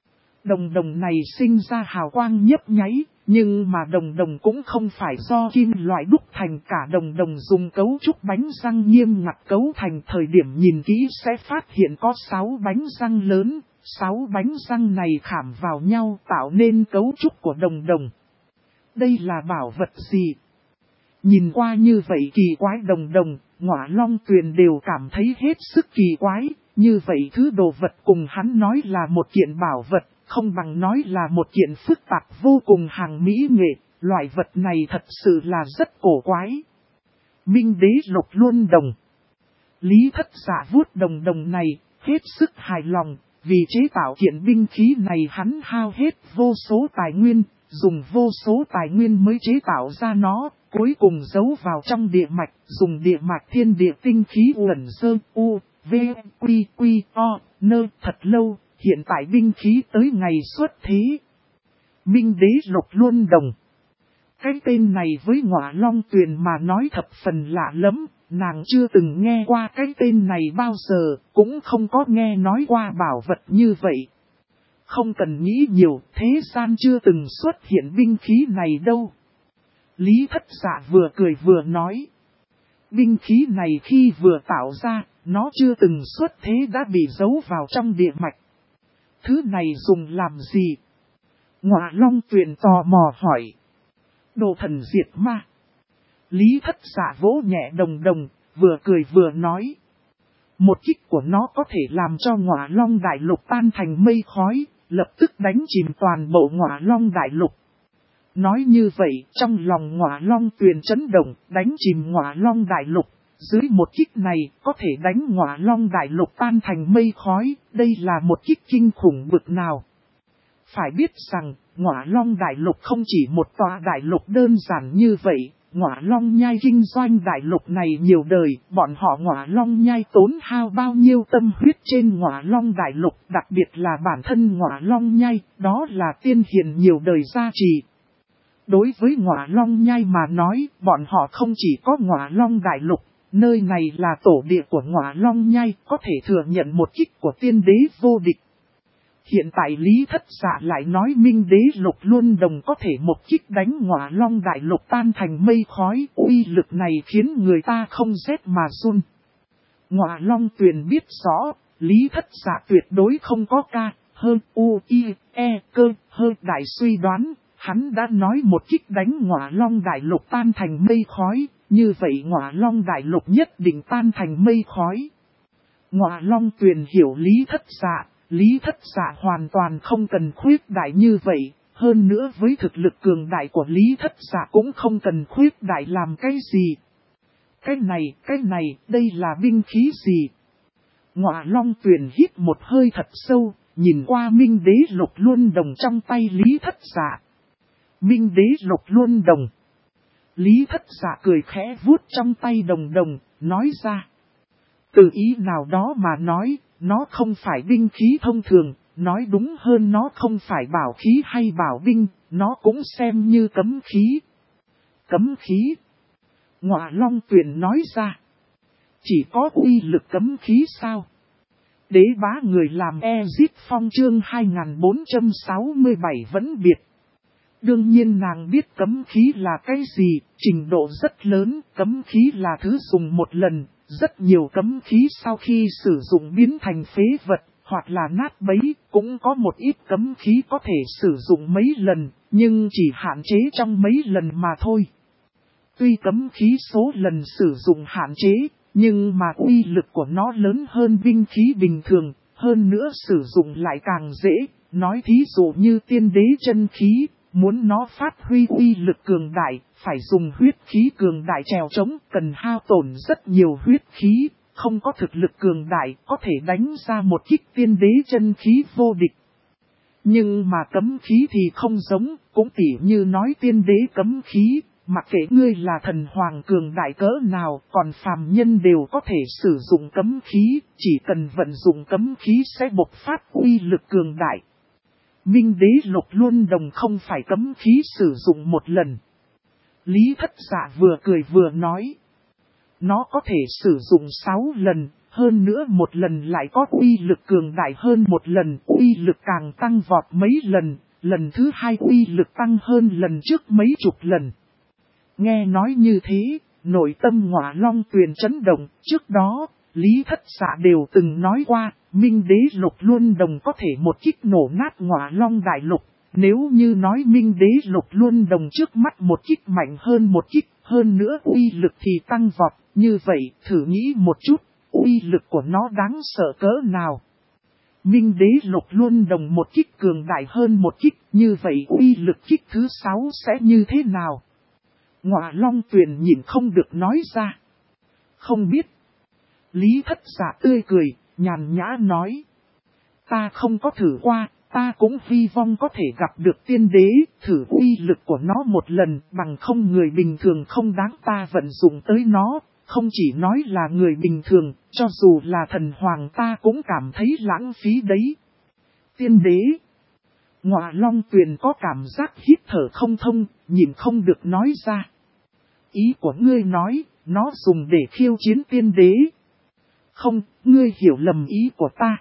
Đồng này sinh ra hào quang nhấp nháy, nhưng mà đồng cũng không phải do kim loại đúc thành, cả đồng dùng cấu trúc bánh răng nghiêm ngặt cấu thành. Thời điểm nhìn kỹ sẽ phát hiện có 6 bánh răng lớn, 6 bánh răng này khảm vào nhau tạo nên cấu trúc của đồng. Đây là bảo vật gì? Nhìn qua như vậy kỳ quái đồng, Ngọa Long Tuyền đều cảm thấy hết sức kỳ quái, như vậy thứ đồ vật cùng hắn nói là một kiện bảo vật. Không bằng nói là một kiện phức tạp vô cùng hàng mỹ nghệ, loại vật này thật sự là rất cổ quái. Minh đế lục luân đồng. Lý Thất Dạ vuốt đồng này, hết sức hài lòng, vì chế tạo kiện binh khí này hắn hao hết vô số tài nguyên, dùng vô số tài nguyên mới chế tạo ra nó, cuối cùng giấu vào trong địa mạch, dùng địa mạch thiên địa tinh khí uẩn sơ u, v, quy, o, nơ thật lâu. Hiện tại binh khí tới ngày xuất thế. Minh đế lục luân đồng. Cái tên này với Ngọa Long Tuyền mà nói thập phần lạ lắm, nàng chưa từng nghe qua cái tên này bao giờ, cũng không có nghe nói qua bảo vật như vậy. Không cần nghĩ nhiều, thế gian chưa từng xuất hiện binh khí này đâu. Lý Thất Dạ vừa cười vừa nói. Binh khí này khi vừa tạo ra, nó chưa từng xuất thế đã bị giấu vào trong địa mạch. Thứ này dùng làm gì? Ngọa Long Tuyền tò mò hỏi. Đồ thần diệt ma. Lý Thất Dạ vỗ nhẹ đồng, vừa cười vừa nói. Một kích của nó có thể làm cho Ngọa Long đại lục tan thành mây khói, lập tức đánh chìm toàn bộ Ngọa Long đại lục. Nói như vậy, trong lòng Ngọa Long Tuyền chấn động, đánh chìm Ngọa Long đại lục. Dưới một kích này, có thể đánh Ngọa Long đại lục tan thành mây khói, đây là một kích kinh khủng bực nào. Phải biết rằng, Ngọa Long đại lục không chỉ một tòa đại lục đơn giản như vậy, Ngọa Long nhai kinh doanh đại lục này nhiều đời, bọn họ Ngọa Long nhai tốn hao bao nhiêu tâm huyết trên Ngọa Long đại lục, đặc biệt là bản thân Ngọa Long nhai, đó là tiên hiền nhiều đời gia trì. Đối với Ngọa Long nhai mà nói, bọn họ không chỉ có Ngọa Long đại lục, nơi này là tổ địa của Ngọa Long nhai, có thể thừa nhận một kích của tiên đế vô địch. Hiện tại Lý Thất Dạ lại nói Minh đế lục luân đồng có thể một kích đánh Ngọa Long đại lục tan thành mây khói, uy lực này khiến người ta không rét mà run. Ngọa Long Tuyền biết rõ, Lý Thất Dạ tuyệt đối không có ca, hơn u, i, e, cơ, hơi đại suy đoán. Hắn đã nói một kích đánh Ngọa Long Đại Lục tan thành mây khói, như vậy Ngọa Long Đại Lục nhất định tan thành mây khói. Ngọa Long Tuyền hiểu Lý Thất Dạ hoàn toàn không cần khuyết đại như vậy, hơn nữa với thực lực cường đại của Lý Thất Dạ cũng không cần khuyết đại làm cái gì. Cái này, đây là binh khí gì? Ngọa Long Tuyền hít một hơi thật sâu, nhìn qua Minh Đế Lục Luân Đồng trong tay Lý Thất Dạ. Minh Đế Lục Luân Đồng. Lý Thất Dạ cười khẽ vuốt trong tay đồng, nói ra. Từ ý nào đó mà nói, nó không phải binh khí thông thường, nói đúng hơn nó không phải bảo khí hay bảo binh, nó cũng xem như cấm khí. Cấm khí. Ngọa Long Tuyền nói ra. Chỉ có uy lực cấm khí sao? Đế bá người làm Ezit Phong chương 2467 vẫn biệt. Đương nhiên nàng biết cấm khí là cái gì, trình độ rất lớn, cấm khí là thứ dùng một lần, rất nhiều cấm khí sau khi sử dụng biến thành phế vật, hoặc là nát bấy, cũng có một ít cấm khí có thể sử dụng mấy lần, nhưng chỉ hạn chế trong mấy lần mà thôi. Tuy cấm khí số lần sử dụng hạn chế, nhưng mà uy lực của nó lớn hơn binh khí bình thường, hơn nữa sử dụng lại càng dễ, nói thí dụ như tiên đế chân khí. Muốn nó phát huy uy lực cường đại, phải dùng huyết khí cường đại trèo trống, cần hao tổn rất nhiều huyết khí, không có thực lực cường đại, có thể đánh ra một kích tiên đế chân khí vô địch. Nhưng mà cấm khí thì không giống, cũng tỉ như nói tiên đế cấm khí, mặc kệ ngươi là thần hoàng cường đại cỡ nào, còn phàm nhân đều có thể sử dụng cấm khí, chỉ cần vận dụng cấm khí sẽ bộc phát uy lực cường đại. Minh Đế Lục Luân Đồng không phải cấm khí sử dụng một lần. Lý Thất Dạ vừa cười vừa nói. Nó có thể sử dụng 6 lần, hơn nữa một lần lại có uy lực cường đại hơn một lần, uy lực càng tăng vọt mấy lần, lần thứ hai uy lực tăng hơn lần trước mấy chục lần. Nghe nói như thế, nội tâm Ngọa Long Tuyền chấn động, trước đó, Lý Thất Dạ đều từng nói qua, Minh Đế Lục Luân Đồng có thể một kích nổ nát Ngọa Long Đại Lục. Nếu như nói Minh Đế Lục Luân Đồng trước mắt một kích mạnh hơn một kích, hơn nữa uy lực thì tăng vọt, như vậy thử nghĩ một chút, uy lực của nó đáng sợ cỡ nào. Minh Đế Lục Luân Đồng một kích cường đại hơn một kích, như vậy uy lực kích thứ 6 sẽ như thế nào? Ngọa Long Tuyền nhìn không được nói ra. Không biết. Lý Thất Dạ tươi cười, nhàn nhã nói. Ta không có thử qua, ta cũng hy vọng có thể gặp được tiên đế, thử uy lực của nó một lần, bằng không người bình thường không đáng ta vận dụng tới nó, không chỉ nói là người bình thường, cho dù là thần hoàng ta cũng cảm thấy lãng phí đấy. Tiên đế. Ngọa Long Tuyền có cảm giác hít thở không thông, nhìn không được nói ra. Ý của ngươi nói, nó dùng để khiêu chiến tiên đế. Không, ngươi hiểu lầm ý của ta.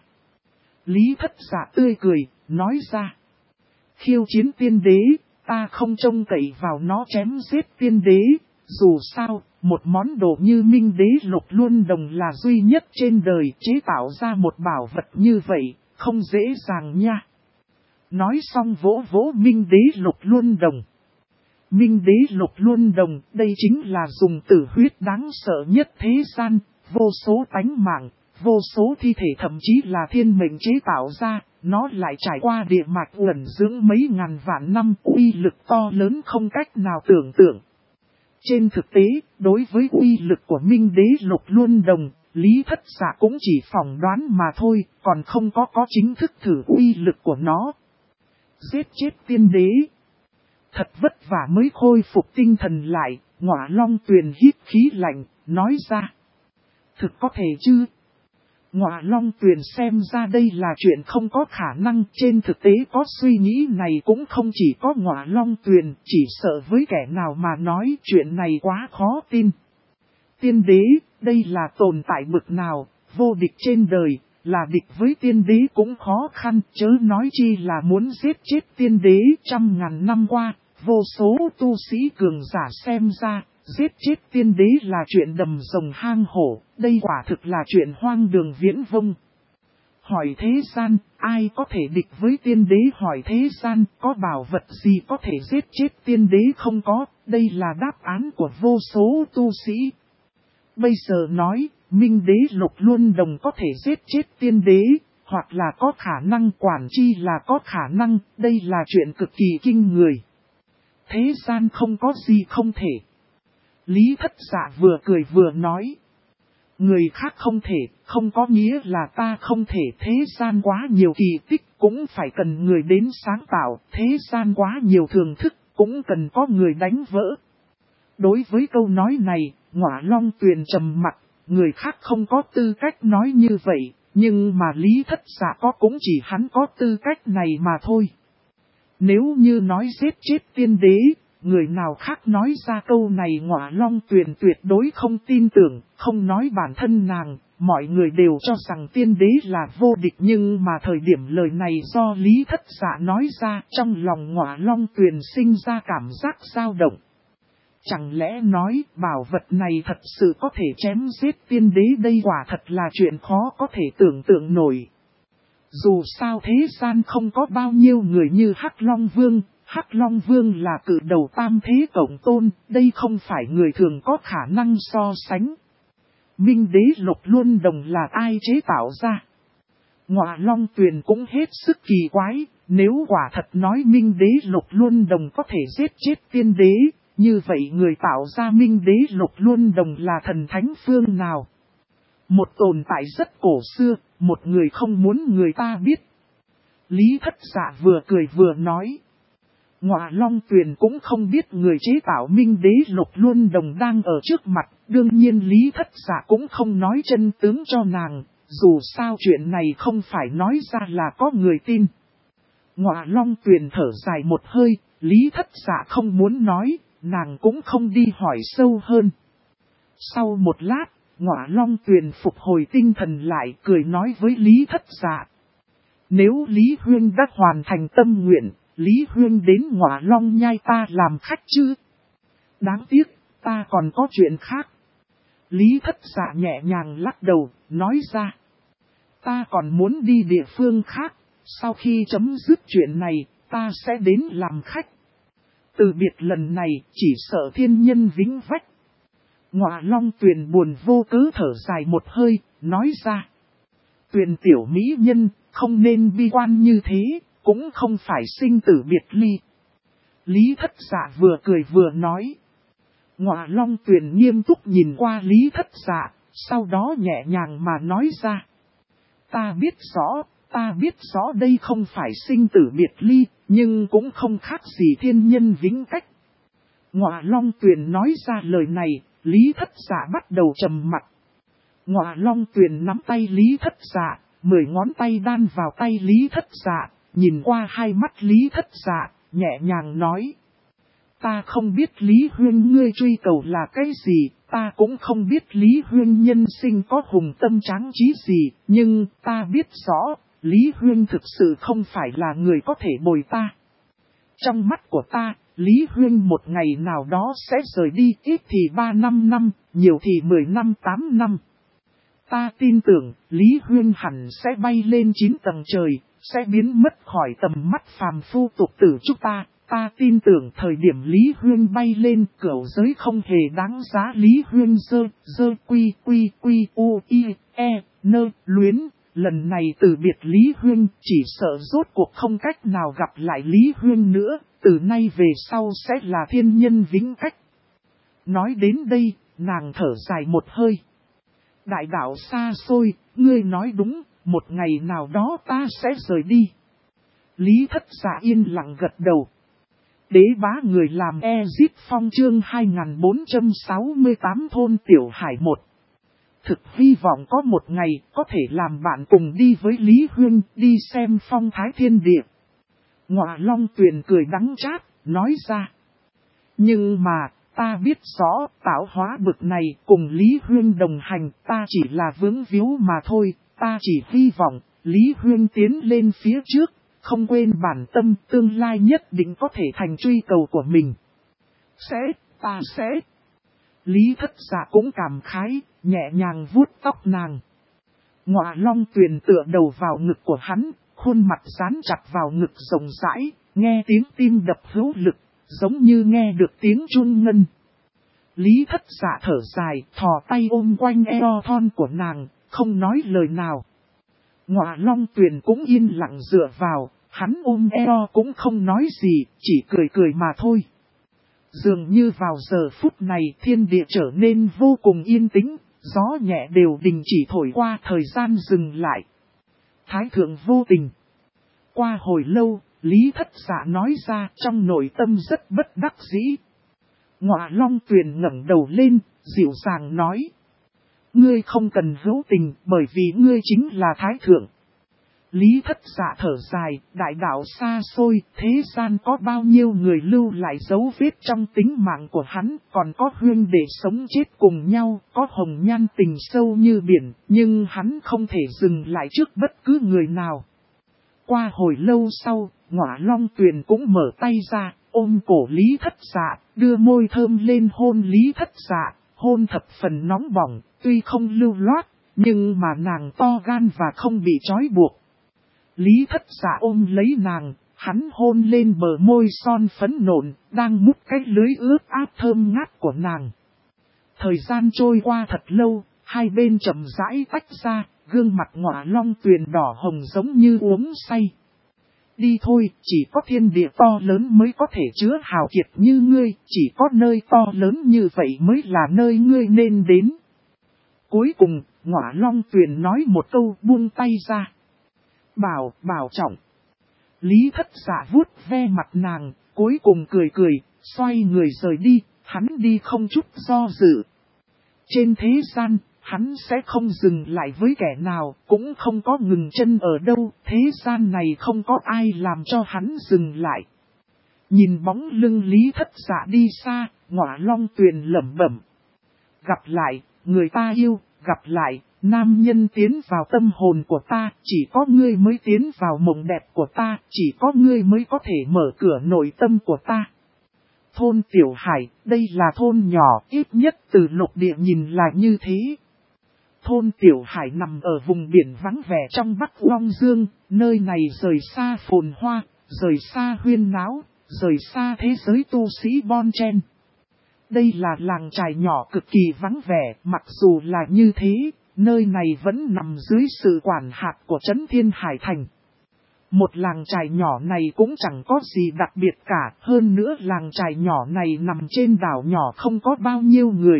Lý Thất Dạ tươi cười, nói ra. Khiêu chiến tiên đế, ta không trông cậy vào nó chém giết tiên đế. Dù sao, một món đồ như Minh Đế Lục Luân Đồng là duy nhất trên đời, chế tạo ra một bảo vật như vậy, không dễ dàng nha. Nói xong vỗ vỗ Minh Đế Lục Luân Đồng. Minh Đế Lục Luân Đồng, đây chính là dùng tử huyết đáng sợ nhất thế gian, vô số tánh mạng, vô số thi thể thậm chí là thiên mệnh chế tạo ra, nó lại trải qua địa mạch uẩn dưỡng mấy ngàn vạn năm, uy lực to lớn không cách nào tưởng tượng. Trên thực tế, đối với uy lực của Minh Đế Lục Luân Đồng, Lý Thất Dạ cũng chỉ phỏng đoán mà thôi, còn không có chính thức thử uy lực của nó. Giết chết tiên đế. Thật vất vả mới khôi phục tinh thần lại, Ngọa Long Tuyền hít khí lạnh, nói ra. Thực có thể chứ? Ngọa Long Tuyền xem ra đây là chuyện không có khả năng, trên thực tế có suy nghĩ này cũng không chỉ có Ngọa Long Tuyền, chỉ sợ với kẻ nào mà nói chuyện này quá khó tin. Tiên đế, đây là tồn tại bực nào, vô địch trên đời, là địch với tiên đế cũng khó khăn, chớ nói chi là muốn giết chết tiên đế. 100.000 năm qua, vô số tu sĩ cường giả xem ra, giết chết tiên đế là chuyện đầm rồng hang hổ, đây quả thực là chuyện hoang đường viễn vông. Hỏi thế gian, ai có thể địch với tiên đế? Hỏi thế gian, có bảo vật gì có thể giết chết tiên đế? Không có, đây là đáp án của vô số tu sĩ. Bây giờ nói, Minh đế Lục Luân Đồng có thể giết chết tiên đế, hoặc là có khả năng, quản chi là có khả năng, đây là chuyện cực kỳ kinh người. Thế gian không có gì không thể. Lý Thất Dạ vừa cười vừa nói. Người khác không thể, không có nghĩa là ta không thể. Thế gian quá nhiều kỳ tích, cũng phải cần người đến sáng tạo. Thế gian quá nhiều thường thức, cũng cần có người đánh vỡ. Đối với câu nói này, Ngọa Long Tuyền trầm mặc, người khác không có tư cách nói như vậy, nhưng mà Lý Thất Dạ có, cũng chỉ hắn có tư cách này mà thôi. Nếu như nói giết chết tiên đế, người nào khác nói ra câu này Ngọa Long Tuyền tuyệt đối không tin tưởng, không nói bản thân nàng, mọi người đều cho rằng tiên đế là vô địch, nhưng mà thời điểm lời này do Lý Thất Dạ nói ra, trong lòng Ngọa Long Tuyền sinh ra cảm giác dao động. Chẳng lẽ nói bảo vật này thật sự có thể chém giết tiên đế? Đây quả thật là chuyện khó có thể tưởng tượng nổi. Dù sao thế gian không có bao nhiêu người như Hắc Long Vương. Hắc Long Vương là cự đầu tam thế cộng tôn, đây không phải người thường có khả năng so sánh. Minh đế Lục Luân Đồng là ai chế tạo ra? Ngọa Long Tuyền cũng hết sức kỳ quái, nếu quả thật nói Minh đế Lục Luân Đồng có thể giết chết tiên đế, như vậy người tạo ra Minh đế Lục Luân Đồng là thần thánh phương nào? Một tồn tại rất cổ xưa, một người không muốn người ta biết. Lý Thất Dạ vừa cười vừa nói. Ngọa Long Tuyền cũng không biết người chế tạo Minh đế Lục Luân Đồng đang ở trước mặt, đương nhiên Lý Thất Dạ cũng không nói chân tướng cho nàng, dù sao chuyện này không phải nói ra là có người tin. Ngọa Long Tuyền thở dài một hơi, Lý Thất Dạ không muốn nói, nàng cũng không đi hỏi sâu hơn. Sau một lát, Ngọa Long Tuyền phục hồi tinh thần lại, cười nói với Lý Thất Dạ. Nếu Lý Huyên đã hoàn thành tâm nguyện, Lý Huyên đến Ngọa Long Nhai ta làm khách chứ? Đáng tiếc, ta còn có chuyện khác. Lý Thất Dạ nhẹ nhàng lắc đầu, nói ra. Ta còn muốn đi địa phương khác, sau khi chấm dứt chuyện này, ta sẽ đến làm khách. Từ biệt lần này, chỉ sợ thiên nhân vĩnh vách. Ngọa Long Tuyền buồn vô cớ thở dài một hơi, nói ra. Tuyền tiểu mỹ nhân, không nên bi quan như thế, cũng không phải sinh tử biệt ly. Lý Thất Dạ vừa cười vừa nói. Ngọa Long Tuyền nghiêm túc nhìn qua Lý Thất Dạ, sau đó nhẹ nhàng mà nói ra. Ta biết rõ đây không phải sinh tử biệt ly, nhưng cũng không khác gì thiên nhân vĩnh cách. Ngọa Long Tuyền nói ra lời này, Lý Thất Dạ bắt đầu trầm mặc. Ngọa Long Tuyền nắm tay Lý Thất Dạ, 10 ngón tay đan vào tay Lý Thất Dạ, nhìn qua hai mắt Lý Thất Dạ, nhẹ nhàng nói. Ta không biết Lý Huyên ngươi truy cầu là cái gì, ta cũng không biết Lý Huyên nhân sinh có hùng tâm tráng trí gì, nhưng ta biết rõ, Lý Huyên thực sự không phải là người có thể bồi ta. Trong mắt của ta, Lý Huyên một ngày nào đó sẽ rời đi, ít thì 3-5 năm, nhiều thì 10 năm 8 năm. Ta tin tưởng, Lý Huyên hẳn sẽ bay lên 9 tầng trời, sẽ biến mất khỏi tầm mắt phàm phu tục tử chúng ta. Ta tin tưởng thời điểm Lý Huyên bay lên, cửu giới không hề đáng giá Lý Huyên dơ quy u i e nơ luyến. Lần này từ biệt Lý Huyên, chỉ sợ rốt cuộc không cách nào gặp lại Lý Huyên nữa, từ nay về sau sẽ là thiên nhân vĩnh cách. Nói đến đây, nàng thở dài một hơi. Đại đạo xa xôi, ngươi nói đúng, một ngày nào đó ta sẽ rời đi. Lý Thất Dạ yên lặng gật đầu. Đế bá người làm Ezit Phong chương 2468 thôn Tiểu Hải 1. Thực hy vọng có một ngày có thể làm bạn cùng đi với Lý Huyên đi xem phong thái thiên địa. Ngọa Long Tuyền cười đắng chát, nói ra. Nhưng mà, ta biết rõ tạo hóa bực này cùng Lý Huyên đồng hành ta chỉ là vướng víu mà thôi, ta chỉ hy vọng Lý Huyên tiến lên phía trước. Không quên bản tâm tương lai nhất định có thể thành truy cầu của mình. Ta sẽ. Lý Thất Dạ cũng cảm khái, nhẹ nhàng vuốt tóc nàng. Ngọa Long Tuyền tựa đầu vào ngực của hắn, khuôn mặt dán chặt vào ngực rộng rãi, nghe tiếng tim đập hữu lực, giống như nghe được tiếng chun ngân. Lý Thất Dạ thở dài, thò tay ôm quanh eo thon của nàng, không nói lời nào. Ngọa Long Tuyền cũng yên lặng dựa vào, hắn ôm eo cũng không nói gì, chỉ cười cười mà thôi. Dường như vào giờ phút này thiên địa trở nên vô cùng yên tĩnh, gió nhẹ đều đình chỉ thổi qua, thời gian dừng lại. Thái thượng vô tình. Qua hồi lâu, Lý Thất Dạ nói ra trong nội tâm rất bất đắc dĩ. Ngọa Long Tuyền ngẩng đầu lên, dịu dàng nói. Ngươi không cần hữu tình bởi vì ngươi chính là Thái thượng. Lý Thất Dạ thở dài, đại đạo xa xôi, thế gian có bao nhiêu người lưu lại dấu vết trong tính mạng của hắn, còn có huynh đệ sống chết cùng nhau, có hồng nhan tình sâu như biển, nhưng hắn không thể dừng lại trước bất cứ người nào. Qua hồi lâu sau, Ngọa Long Tuyền cũng mở tay ra, ôm cổ Lý Thất Dạ, đưa môi thơm lên hôn Lý Thất Dạ, hôn thập phần nóng bỏng, tuy không lưu loát, nhưng mà nàng to gan và không bị trói buộc. Lý Thất Dạ ôm lấy nàng, hắn hôn lên bờ môi son phấn nộn, đang mút cái lưới ướt áp thơm ngát của nàng. Thời gian trôi qua thật lâu, hai bên chậm rãi tách ra, gương mặt Ngọa Long Tuyền đỏ hồng giống như uống say. Đi thôi, chỉ có thiên địa to lớn mới có thể chứa hào kiệt như ngươi, chỉ có nơi to lớn như vậy mới là nơi ngươi nên đến. Cuối cùng, Ngọa Long Tuyền nói một câu buông tay ra. Bảo trọng. Lý Thất Dạ vuốt ve mặt nàng, cuối cùng cười cười, xoay người rời đi, hắn đi không chút do dự. Trên thế gian, hắn sẽ không dừng lại với kẻ nào, cũng không có ngừng chân ở đâu, thế gian này không có ai làm cho hắn dừng lại. Nhìn bóng lưng Lý Thất Dạ đi xa, Ngọa Long Tuyền lẩm bẩm. Gặp lại, người ta yêu, gặp lại, nam nhân tiến vào tâm hồn của ta, chỉ có ngươi mới tiến vào mộng đẹp của ta, chỉ có ngươi mới có thể mở cửa nội tâm của ta. Thôn Tiểu Hải, đây là thôn nhỏ, ít nhất từ lục địa nhìn là như thế. Thôn Tiểu Hải nằm ở vùng biển vắng vẻ trong Bắc Long Dương, nơi này rời xa phồn hoa, rời xa huyên náo, rời xa thế giới tu sĩ bon chen. Đây là làng trài nhỏ cực kỳ vắng vẻ, mặc dù là như thế, nơi này vẫn nằm dưới sự quản hạt của Trấn Thiên Hải Thành. Một làng trài nhỏ này cũng chẳng có gì đặc biệt cả, hơn nữa làng trài nhỏ này nằm trên đảo nhỏ không có bao nhiêu người.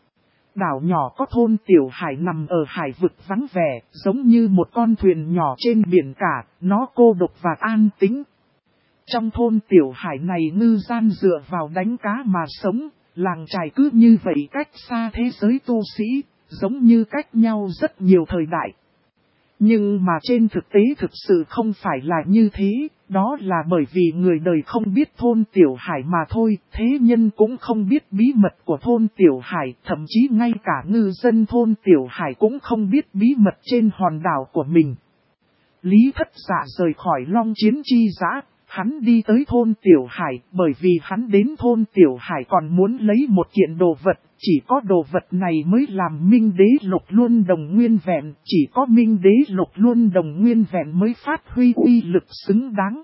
Đảo nhỏ có thôn Tiểu Hải nằm ở hải vực vắng vẻ, giống như một con thuyền nhỏ trên biển cả, nó cô độc và an tĩnh. Trong thôn Tiểu Hải này ngư dân dựa vào đánh cá mà sống, làng trài cứ như vậy cách xa thế giới tu sĩ, giống như cách nhau rất nhiều thời đại. Nhưng mà trên thực tế thực sự không phải là như thế, đó là bởi vì người đời không biết thôn Tiểu Hải mà thôi, thế nhân cũng không biết bí mật của thôn Tiểu Hải, thậm chí ngay cả ngư dân thôn Tiểu Hải cũng không biết bí mật trên hòn đảo của mình. Lý Thất Dạ rời khỏi Long Chiến Chi Giã, hắn đi tới thôn Tiểu Hải, bởi vì hắn đến thôn Tiểu Hải còn muốn lấy một kiện đồ vật, chỉ có đồ vật này mới làm Minh Đế Lục Luân Đồng nguyên vẹn, chỉ có Minh Đế Lục Luân Đồng nguyên vẹn mới phát huy uy lực xứng đáng.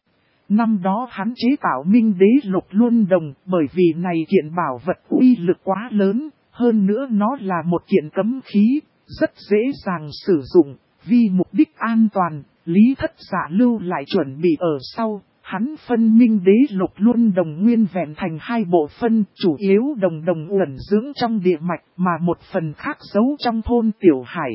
Năm đó hắn chế tạo Minh Đế Lục Luân Đồng, bởi vì này kiện bảo vật uy lực quá lớn, hơn nữa nó là một kiện cấm khí, rất dễ dàng sử dụng, vì mục đích an toàn. Lý Thất Dạ lưu lại chuẩn bị ở sau, hắn phân Minh Đế Lục Luân Đồng nguyên vẹn thành hai bộ phân, chủ yếu đồng uẩn dưỡng trong địa mạch mà một phần khác giấu trong thôn Tiểu Hải.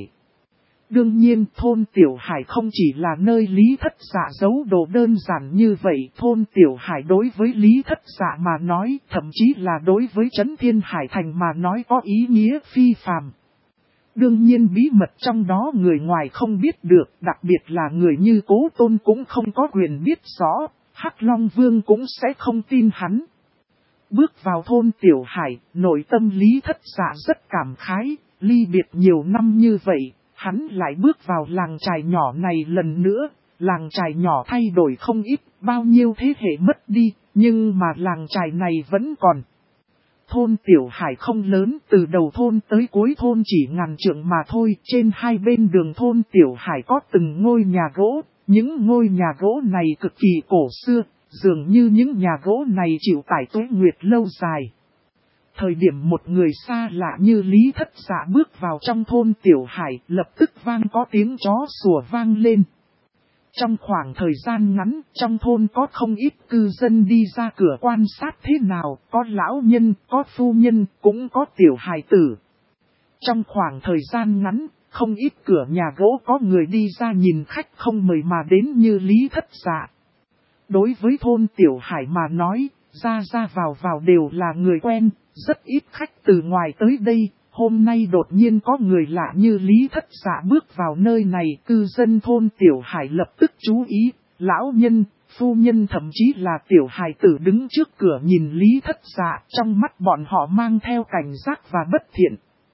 Đương nhiên thôn Tiểu Hải không chỉ là nơi Lý Thất Dạ giấu đồ đơn giản như vậy, thôn Tiểu Hải đối với Lý Thất Dạ mà nói, thậm chí là đối với Trấn Thiên Hải Thành mà nói có ý nghĩa phi phàm. Đương nhiên bí mật trong đó người ngoài không biết được, đặc biệt là người như Cố Tôn cũng không có quyền biết rõ, Hắc Long Vương cũng sẽ không tin hắn. Bước vào thôn Tiểu Hải, nội tâm Lý Thất Dạ rất cảm khái, ly biệt nhiều năm như vậy, hắn lại bước vào làng trài nhỏ này lần nữa, làng trài nhỏ thay đổi không ít, bao nhiêu thế hệ mất đi, nhưng mà làng trài này vẫn còn. Thôn Tiểu Hải không lớn, từ đầu thôn tới cuối thôn chỉ ngàn trượng mà thôi. Trên hai bên đường thôn Tiểu Hải có từng ngôi nhà gỗ. Những ngôi nhà gỗ này cực kỳ cổ xưa, dường như những nhà gỗ này chịu tải tuế nguyệt lâu dài. Thời điểm một người xa lạ như Lý Thất Dạ bước vào trong thôn Tiểu Hải, lập tức vang có tiếng chó sủa vang lên. Trong khoảng thời gian ngắn, trong thôn có không ít cư dân đi ra cửa quan sát thế nào, có lão nhân, có phu nhân, cũng có tiểu hài tử. Trong khoảng thời gian ngắn, không ít cửa nhà gỗ có người đi ra nhìn khách không mời mà đến như Lý Thất Dạ. Đối với thôn Tiểu Hải mà nói, ra vào đều là người quen, rất ít khách từ ngoài tới đây. Hôm nay đột nhiên có người lạ như Lý Thất Dạ bước vào nơi này, cư dân thôn Tiểu Hải lập tức chú ý, lão nhân, phu nhân thậm chí là tiểu hài tử đứng trước cửa nhìn Lý Thất Dạ, trong mắt bọn họ mang theo cảnh giác và bất thiện.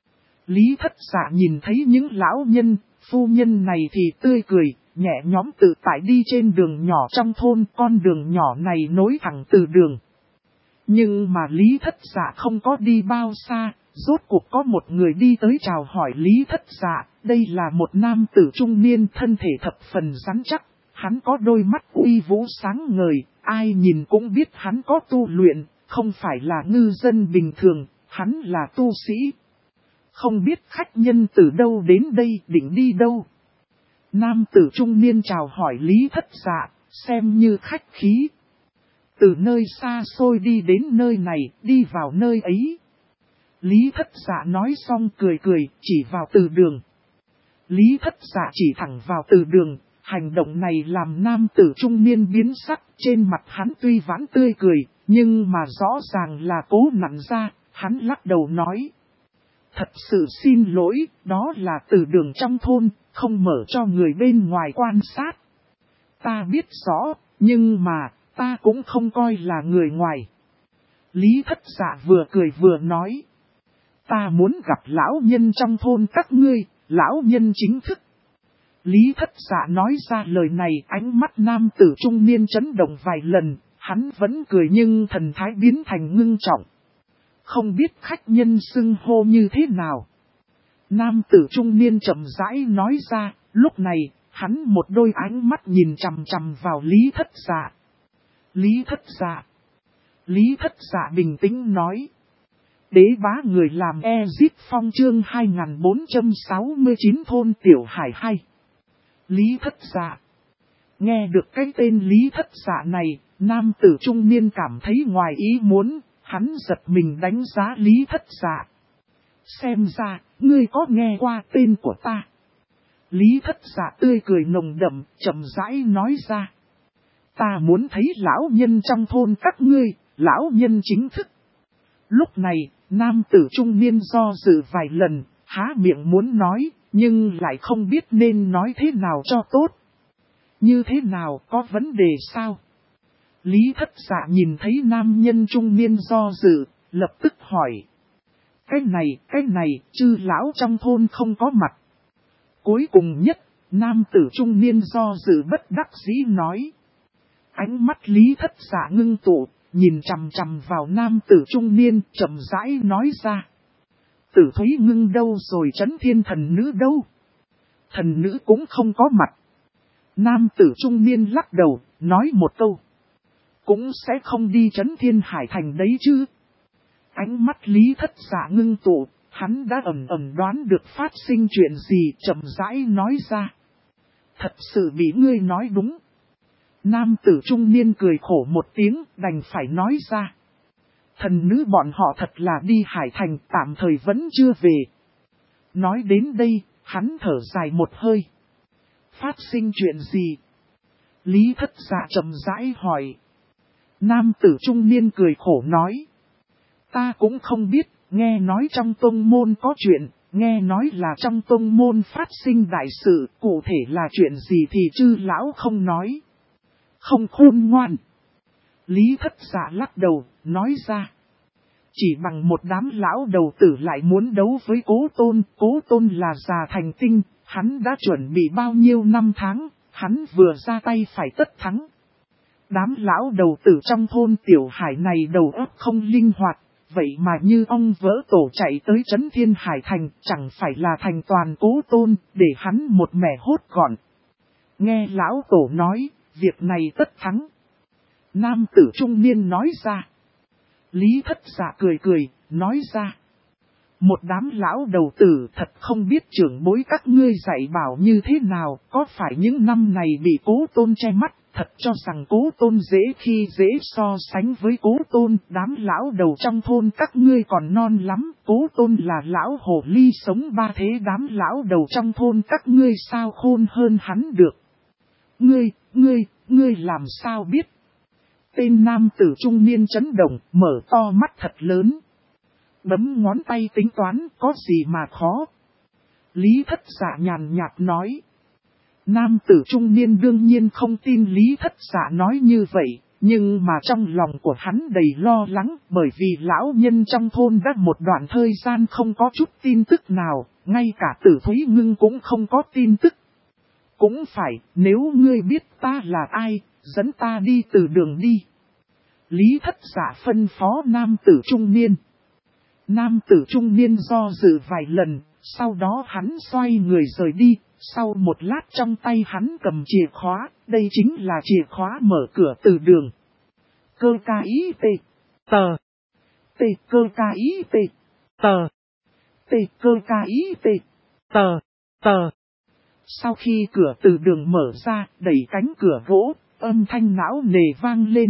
Lý Thất Dạ nhìn thấy những lão nhân, phu nhân này thì tươi cười, nhẹ nhõm tự tại đi trên đường nhỏ trong thôn, con đường nhỏ này nối thẳng từ đường. Nhưng mà Lý Thất Dạ không có đi bao xa. Rốt cuộc có một người đi tới chào hỏi Lý Thất Dạ, đây là một nam tử trung niên thân thể thập phần rắn chắc, hắn có đôi mắt uy vũ sáng ngời, ai nhìn cũng biết hắn có tu luyện, không phải là ngư dân bình thường, hắn là tu sĩ. Không biết khách nhân từ đâu đến đây, định đi đâu? Nam tử trung niên chào hỏi Lý Thất Dạ, xem như khách khí. Từ nơi xa xôi đi đến nơi này, đi vào nơi ấy. Lý Thất Dạ nói xong cười cười, chỉ vào từ đường. Lý Thất Dạ chỉ thẳng vào từ đường, hành động này làm nam tử trung niên biến sắc, trên mặt hắn tuy vãn tươi cười, nhưng mà rõ ràng là cố nặn ra, hắn lắc đầu nói. Thật sự xin lỗi, đó là từ đường trong thôn, không mở cho người bên ngoài quan sát. Ta biết rõ, nhưng mà, ta cũng không coi là người ngoài. Lý Thất Dạ vừa cười vừa nói. Ta muốn gặp lão nhân trong thôn các ngươi, lão nhân chính thức. Lý Thất Dạ nói ra lời này, ánh mắt nam tử trung niên chấn động vài lần, hắn vẫn cười nhưng thần thái biến thành ngưng trọng. Không biết khách nhân xưng hô như thế nào. Nam tử trung niên chậm rãi nói ra, lúc này, hắn một đôi ánh mắt nhìn chằm chằm vào Lý Thất Dạ. Lý Thất Dạ. Lý Thất Dạ bình tĩnh nói. Đế bá người làm Ezip Phong chương 2469 thôn Tiểu Hải 2. Lý Thất Dạ. Nghe được cái tên Lý Thất Dạ này, nam tử trung niên cảm thấy ngoài ý muốn, hắn giật mình đánh giá Lý Thất Dạ. Xem ra, ngươi có nghe qua tên của ta. Lý Thất Dạ tươi cười nồng đậm, chậm rãi nói ra. Ta muốn thấy lão nhân trong thôn các ngươi, lão nhân chính thức. Lúc này, nam tử trung niên do dự vài lần, há miệng muốn nói, nhưng lại không biết nên nói thế nào cho tốt. Như thế nào, có vấn đề sao? Lý Thất Dạ nhìn thấy nam nhân trung niên do dự, lập tức hỏi. Cái này, chư lão trong thôn không có mặt. Cuối cùng nhất, nam tử trung niên do dự bất đắc dĩ nói. Ánh mắt Lý Thất Dạ ngưng tụ, nhìn chằm chằm vào nam tử trung niên, chậm rãi nói ra. Tử Thúy Ngưng đâu rồi Trấn Thiên thần nữ đâu? Thần nữ cũng không có mặt. Nam tử trung niên lắc đầu, nói một câu. Cũng sẽ không đi Trấn Thiên Hải Thành đấy chứ. Ánh mắt Lý Thất Dạ ngưng tụ, hắn đã ẩn đoán được phát sinh chuyện gì, chậm rãi nói ra. Thật sự bị ngươi nói đúng. Nam tử trung niên cười khổ một tiếng, đành phải nói ra. Thần nữ bọn họ thật là đi Hải Thành, tạm thời vẫn chưa về. Nói đến đây, hắn thở dài một hơi. Phát sinh chuyện gì? Lý Thất Dạ chậm rãi hỏi. Nam tử trung niên cười khổ nói. Ta cũng không biết, nghe nói trong tông môn có chuyện, nghe nói là trong tông môn phát sinh đại sự, cụ thể là chuyện gì thì chư lão không nói. Không khôn ngoan. Lý Thất Dạ lắc đầu, nói ra. Chỉ bằng một đám lão đầu tử lại muốn đấu với Cố Tôn là già thành tinh, hắn đã chuẩn bị bao nhiêu năm tháng, hắn vừa ra tay phải tất thắng. Đám lão đầu tử trong thôn Tiểu Hải này đầu óc không linh hoạt, vậy mà như ong vỡ tổ chạy tới Trấn Thiên Hải Thành, chẳng phải là thành toàn Cố Tôn, để hắn một mẻ hốt gọn. Nghe lão tổ nói, việc này tất thắng. Nam tử trung niên nói ra. Lý Thất Dạ cười cười, nói ra. Một đám lão đầu tử thật không biết trưởng bối các ngươi dạy bảo như thế nào, có phải những năm này bị Cố Tôn che mắt, thật cho rằng Cố Tôn dễ khi dễ so sánh với Cố Tôn, đám lão đầu trong thôn các ngươi còn non lắm, Cố Tôn là lão hồ ly sống ba thế, đám lão đầu trong thôn các ngươi sao khôn hơn hắn được. Ngươi làm sao biết? Tên nam tử trung niên chấn động, mở to mắt thật lớn. Bấm ngón tay tính toán, có gì mà khó. Lý Thất Dạ nhàn nhạt nói. Nam tử trung niên đương nhiên không tin Lý Thất Dạ nói như vậy, nhưng mà trong lòng của hắn đầy lo lắng, bởi vì lão nhân trong thôn đã một đoạn thời gian không có chút tin tức nào, ngay cả Tử Thúy Ngưng cũng không có tin tức. Cũng phải, nếu ngươi biết ta là ai, dẫn ta đi từ đường đi. Lý Thất Dạ phân phó nam tử trung niên. Nam tử trung niên do dự vài lần, sau đó hắn xoay người rời đi, sau một lát trong tay hắn cầm chìa khóa, đây chính là chìa khóa mở cửa từ đường. Cơ ca ý tê, tờ, tê cơ ca ý tê, tờ, tê cơ ca ý tê, tờ, tờ. Sau khi cửa từ đường mở ra, đẩy cánh cửa gỗ, âm thanh não nề vang lên.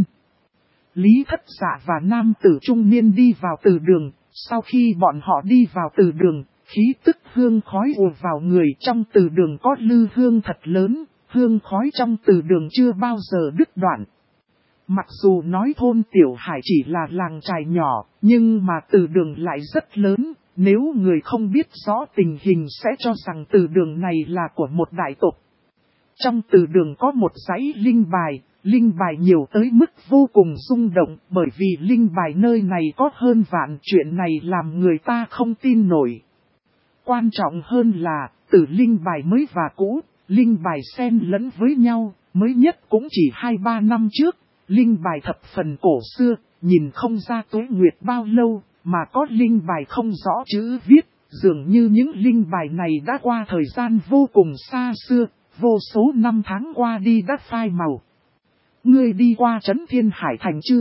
Lý Thất Dạ và nam tử trung niên đi vào từ đường, sau khi bọn họ đi vào từ đường, khí tức hương khói ùa vào người, trong từ đường có lư hương thật lớn, hương khói trong từ đường chưa bao giờ đứt đoạn. Mặc dù nói thôn Tiểu Hải chỉ là làng trài nhỏ, nhưng mà từ đường lại rất lớn, nếu người không biết rõ tình hình sẽ cho rằng từ đường này là của một đại tộc. Trong từ đường có một dãy linh bài nhiều tới mức vô cùng rung động, bởi vì linh bài nơi này có hơn vạn, chuyện này làm người ta không tin nổi. Quan trọng hơn là, từ linh bài mới và cũ, linh bài xen lẫn với nhau, mới nhất cũng chỉ 2-3 năm trước, linh bài thập phần cổ xưa, nhìn không ra tuế nguyệt bao lâu, mà có linh bài không rõ chữ viết, dường như những linh bài này đã qua thời gian vô cùng xa xưa, vô số năm tháng qua đi đã phai màu. Ngươi đi qua Trấn Thiên Hải Thành chưa?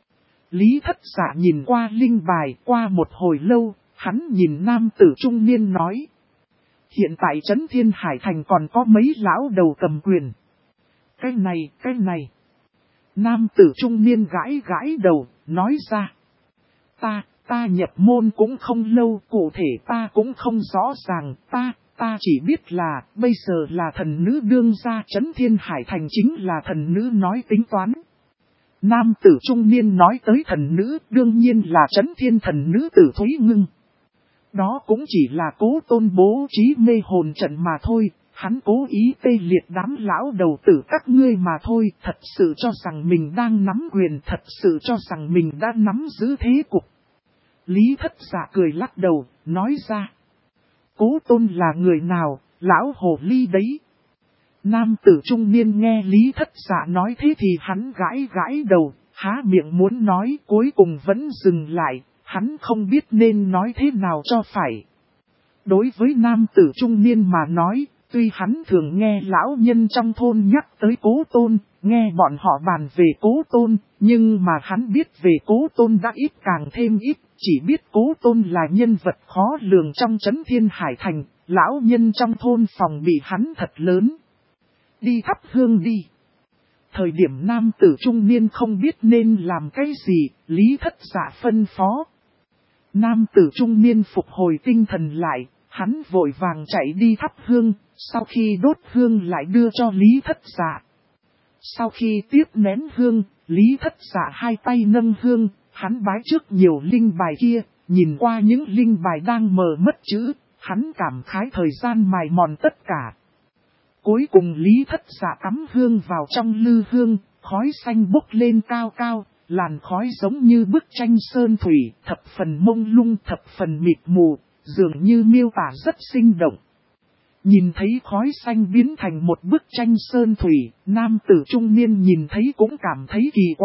Lý Thất Dạ nhìn qua linh bài, qua một hồi lâu, hắn nhìn nam tử trung niên nói. Hiện tại Trấn Thiên Hải Thành còn có mấy lão đầu cầm quyền. Cái này. Nam tử trung niên gãi đầu, nói ra. Ta nhập môn cũng không lâu, cụ thể ta cũng không rõ ràng, ta chỉ biết là, bây giờ là thần nữ đương gia, Trấn Thiên Hải Thành chính là thần nữ nói tính toán. Nam tử trung niên nói tới thần nữ, đương nhiên là Trấn Thiên thần nữ Tử Thúy Ngưng. Đó cũng chỉ là Cố Tôn bố trí mê hồn trận mà thôi, hắn cố ý tê liệt đám lão đầu tử các ngươi mà thôi, thật sự cho rằng mình đang nắm quyền, thật sự cho rằng mình đã nắm giữ thế cục. Lý Thất Dạ cười lắc đầu, nói ra. Cố Tôn là người nào, lão hồ ly đấy. Nam tử trung niên nghe Lý Thất Dạ nói thế thì hắn gãi đầu, há miệng muốn nói, cuối cùng vẫn dừng lại, hắn không biết nên nói thế nào cho phải. Đối với nam tử trung niên mà nói, tuy hắn thường nghe lão nhân trong thôn nhắc tới Cố Tôn, nghe bọn họ bàn về Cố Tôn, nhưng mà hắn biết về Cố Tôn đã ít càng thêm ít, chỉ biết Cố Tôn là nhân vật khó lường trong Trấn Thiên Hải Thành, lão nhân trong thôn phòng bị hắn thật lớn. Đi thắp hương đi. Thời điểm nam tử trung niên không biết nên làm cái gì, Lý Thất Dạ phân phó. Nam tử trung niên phục hồi tinh thần lại, hắn vội vàng chạy đi thắp hương, sau khi đốt hương lại đưa cho Lý Thất Dạ. Sau khi tiếp nén hương, Lý Thất Dạ hai tay nâng hương, hắn bái trước nhiều linh bài kia, nhìn qua những linh bài đang mờ mất chữ, hắn cảm khái thời gian mài mòn tất cả. Cuối cùng Lý Thất Dạ cắm hương vào trong lư hương, khói xanh bốc lên cao cao, làn khói giống như bức tranh sơn thủy, thập phần mông lung, thập phần mịt mù, dường như miêu tả rất sinh động. Nhìn thấy khói xanh biến thành một bức tranh sơn thủy, nam tử trung niên nhìn thấy cũng cảm thấy kỳ quái,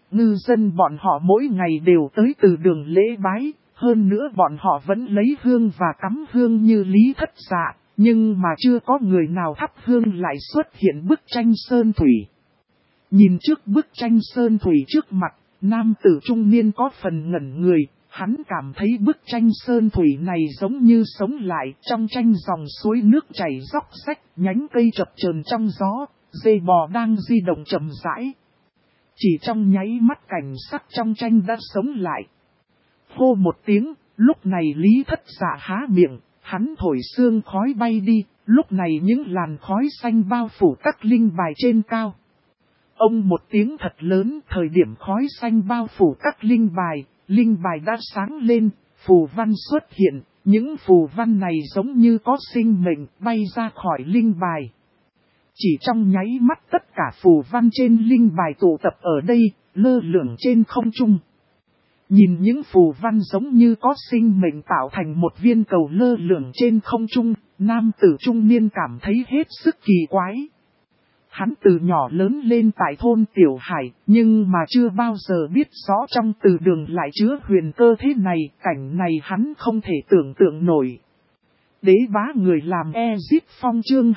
ngư dân bọn họ mỗi ngày đều tới từ đường lễ bái, hơn nữa bọn họ vẫn lấy hương và cắm hương như Lý Thất Dạ, nhưng mà chưa có người nào thắp hương lại xuất hiện bức tranh sơn thủy. Nhìn trước bức tranh sơn thủy trước mặt, nam tử trung niên có phần ngẩn người, hắn cảm thấy bức tranh sơn thủy này giống như sống lại, trong tranh dòng suối nước chảy róc rách, nhánh cây chập chờn trong gió, dê bò đang di động chậm rãi. Chỉ trong nháy mắt cảnh sắc trong tranh đã sống lại. Hô một tiếng, lúc này Lý Thất Dạ há miệng, hắn thổi sương khói bay đi, lúc này những làn khói xanh bao phủ các linh bài trên cao. Ông một tiếng thật lớn, thời điểm khói xanh bao phủ các linh bài đã sáng lên, phù văn xuất hiện, những phù văn này giống như có sinh mệnh bay ra khỏi linh bài. Chỉ trong nháy mắt tất cả phù văn trên linh bài tụ tập ở đây, lơ lửng trên không trung. Nhìn những phù văn giống như có sinh mệnh tạo thành một viên cầu lơ lửng trên không trung, nam tử trung niên cảm thấy hết sức kỳ quái. Hắn từ nhỏ lớn lên tại thôn Tiểu Hải, nhưng mà chưa bao giờ biết rõ trong từ đường lại chứa huyền cơ thế này, cảnh này hắn không thể tưởng tượng nổi. Đế bá người làm Ezip Phong chương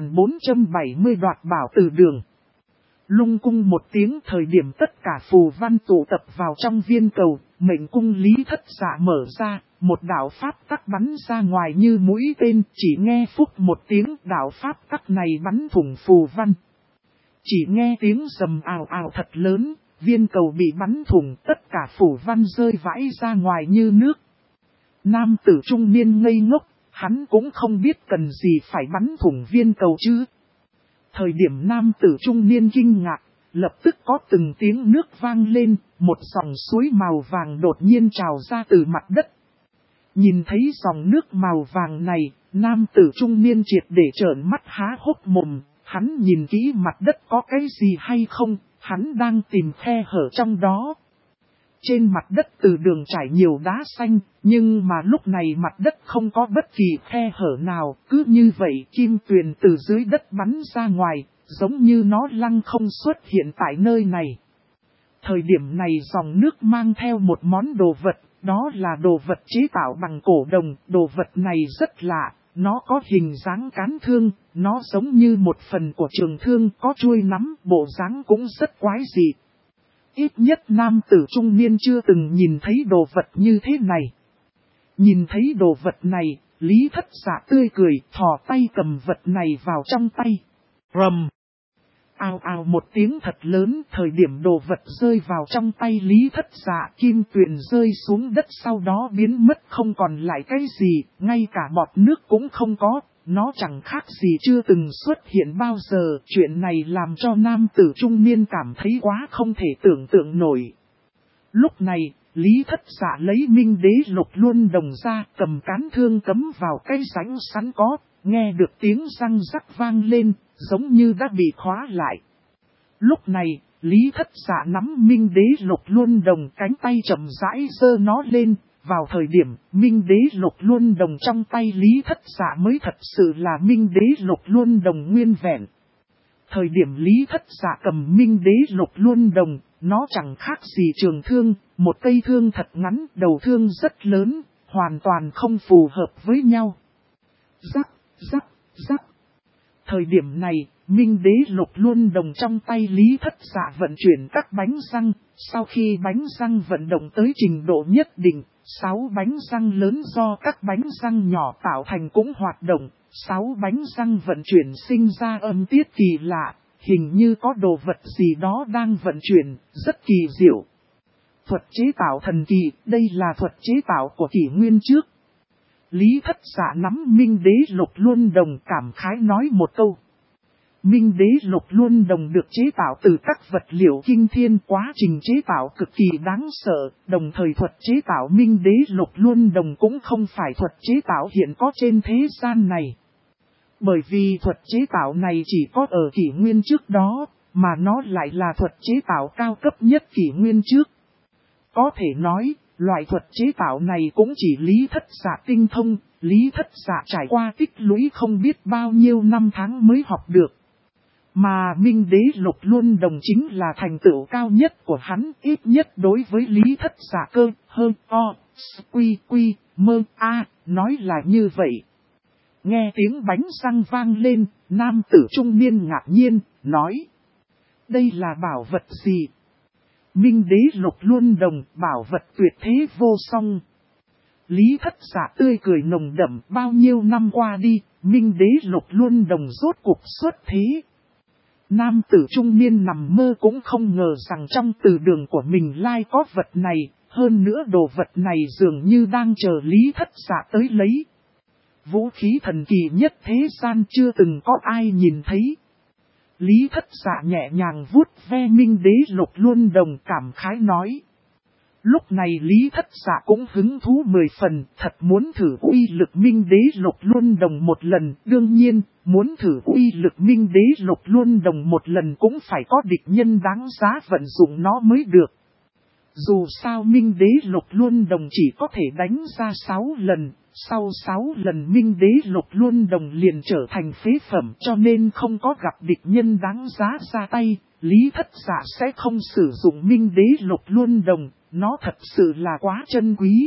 2470 đoạt bảo từ đường. Lung cung một tiếng, thời điểm tất cả phù văn tụ tập vào trong viên cầu, mệnh cung Lý Thất Dạ mở ra, một đạo pháp tắc bắn ra ngoài như mũi tên, chỉ nghe phúc một tiếng, đạo pháp tắc này bắn thủng phù văn. Chỉ nghe tiếng rầm ào ào thật lớn, viên cầu bị bắn thủng, tất cả phù văn rơi vãi ra ngoài như nước. Nam tử trung niên ngây ngốc, hắn cũng không biết cần gì phải bắn thủng viên cầu chứ. Thời điểm nam tử trung niên kinh ngạc, lập tức có từng tiếng nước vang lên, một dòng suối màu vàng đột nhiên trào ra từ mặt đất. Nhìn thấy dòng nước màu vàng này, nam tử trung niên triệt để trợn mắt há hốc mồm, hắn nhìn kỹ mặt đất có cái gì hay không, hắn đang tìm khe hở trong đó. Trên mặt đất từ đường trải nhiều đá xanh, nhưng mà lúc này mặt đất không có bất kỳ khe hở nào, cứ như vậy kim tuyền từ dưới đất bắn ra ngoài, giống như nó lăng không xuất hiện tại nơi này. Thời điểm này dòng nước mang theo một món đồ vật, đó là đồ vật chế tạo bằng cổ đồng, đồ vật này rất lạ, nó có hình dáng cán thương, nó giống như một phần của trường thương có chuôi nắm, bộ dáng cũng rất quái dị. Ít nhất nam tử trung niên chưa từng nhìn thấy đồ vật như thế này. Nhìn thấy đồ vật này, Lý Thất Dạ tươi cười, thò tay cầm vật này vào trong tay. Rầm! Ào ào một tiếng thật lớn, thời điểm đồ vật rơi vào trong tay Lý Thất Dạ, kim tuyền rơi xuống đất sau đó biến mất không còn lại cái gì, ngay cả bọt nước cũng không có. Nó chẳng khác gì chưa từng xuất hiện bao giờ, chuyện này làm cho nam tử trung niên cảm thấy quá không thể tưởng tượng nổi. Lúc này, Lý Thất Dạ lấy Minh Đế Lục Luân Đồng ra, cầm cán thương cắm vào cái rãnh sẵn có, nghe được tiếng răng rắc vang lên, giống như đã bị khóa lại. Lúc này, Lý Thất Dạ nắm Minh Đế Lục Luân Đồng, cánh tay chậm rãi giơ nó lên. Vào thời điểm Minh Đế Lục Luân Đồng trong tay Lý Thất Dạ mới thật sự là Minh Đế Lục Luân Đồng nguyên vẹn. Thời điểm Lý Thất Dạ cầm Minh Đế Lục Luân Đồng, nó chẳng khác gì trường thương, một cây thương thật ngắn, đầu thương rất lớn, hoàn toàn không phù hợp với nhau. Rắc, rắc, rắc. Thời điểm này, Minh Đế Lục Luân Đồng trong tay Lý Thất Dạ vận chuyển các bánh răng, sau khi bánh răng vận động tới trình độ nhất định, 6 bánh răng lớn do các bánh răng nhỏ tạo thành cũng hoạt động, 6 bánh răng vận chuyển sinh ra âm tiết kỳ lạ, hình như có đồ vật gì đó đang vận chuyển, rất kỳ diệu. Thuật chế tạo thần kỳ, đây là thuật chế tạo của kỷ nguyên trước. Lý Thất Dạ nắm Minh Đế Lục Luân Đồng cảm khái nói một câu. Minh Đế Lục Luân Đồng được chế tạo từ các vật liệu kinh thiên, quá trình chế tạo cực kỳ đáng sợ, đồng thời thuật chế tạo Minh Đế Lục Luân Đồng cũng không phải thuật chế tạo hiện có trên thế gian này. Bởi vì thuật chế tạo này chỉ có ở kỷ nguyên trước đó, mà nó lại là thuật chế tạo cao cấp nhất kỷ nguyên trước. Có thể nói, loại thuật chế tạo này cũng chỉ Lý Thất Dạ tinh thông, Lý Thất Dạ trải qua tích lũy không biết bao nhiêu năm tháng mới học được. Mà Minh Đế Lục Luân Đồng chính là thành tựu cao nhất của hắn, ít nhất đối với Lý Thất Dạ cơ, hơn, o, quy, quy, mơ, a, nói là như vậy. Nghe tiếng bánh răng vang lên, nam tử trung niên ngạc nhiên, nói. Đây là bảo vật gì? Minh Đế Lục Luân Đồng, bảo vật tuyệt thế vô song. Lý Thất Dạ tươi cười nồng đậm, bao nhiêu năm qua đi, Minh Đế Lục Luân Đồng rốt cuộc xuất thế. Nam tử trung niên nằm mơ cũng không ngờ rằng trong từ đường của mình lai có vật này, hơn nữa đồ vật này dường như đang chờ Lý Thất Dạ tới lấy. Vũ khí thần kỳ nhất thế gian chưa từng có ai nhìn thấy. Lý Thất Dạ nhẹ nhàng vuốt ve Minh Đế Lục Luân Đồng cảm khái nói. Lúc này Lý Thất Dạ cũng hứng thú 10 phần, thật muốn thử uy lực Minh Đế Lục Luân Đồng một lần. Đương nhiên, muốn thử uy lực Minh Đế Lục Luân Đồng một lần cũng phải có địch nhân đáng giá vận dụng nó mới được. Dù sao Minh Đế Lục Luân Đồng chỉ có thể đánh ra 6 lần, sau 6 lần Minh Đế Lục Luân Đồng liền trở thành phế phẩm, cho nên không có gặp địch nhân đáng giá ra tay, Lý Thất Dạ sẽ không sử dụng Minh Đế Lục Luân Đồng, nó thật sự là quá chân quý.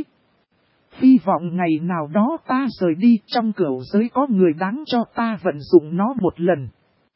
Hy vọng ngày nào đó ta rời đi, trong cửu giới có người đáng cho ta vận dụng nó một lần.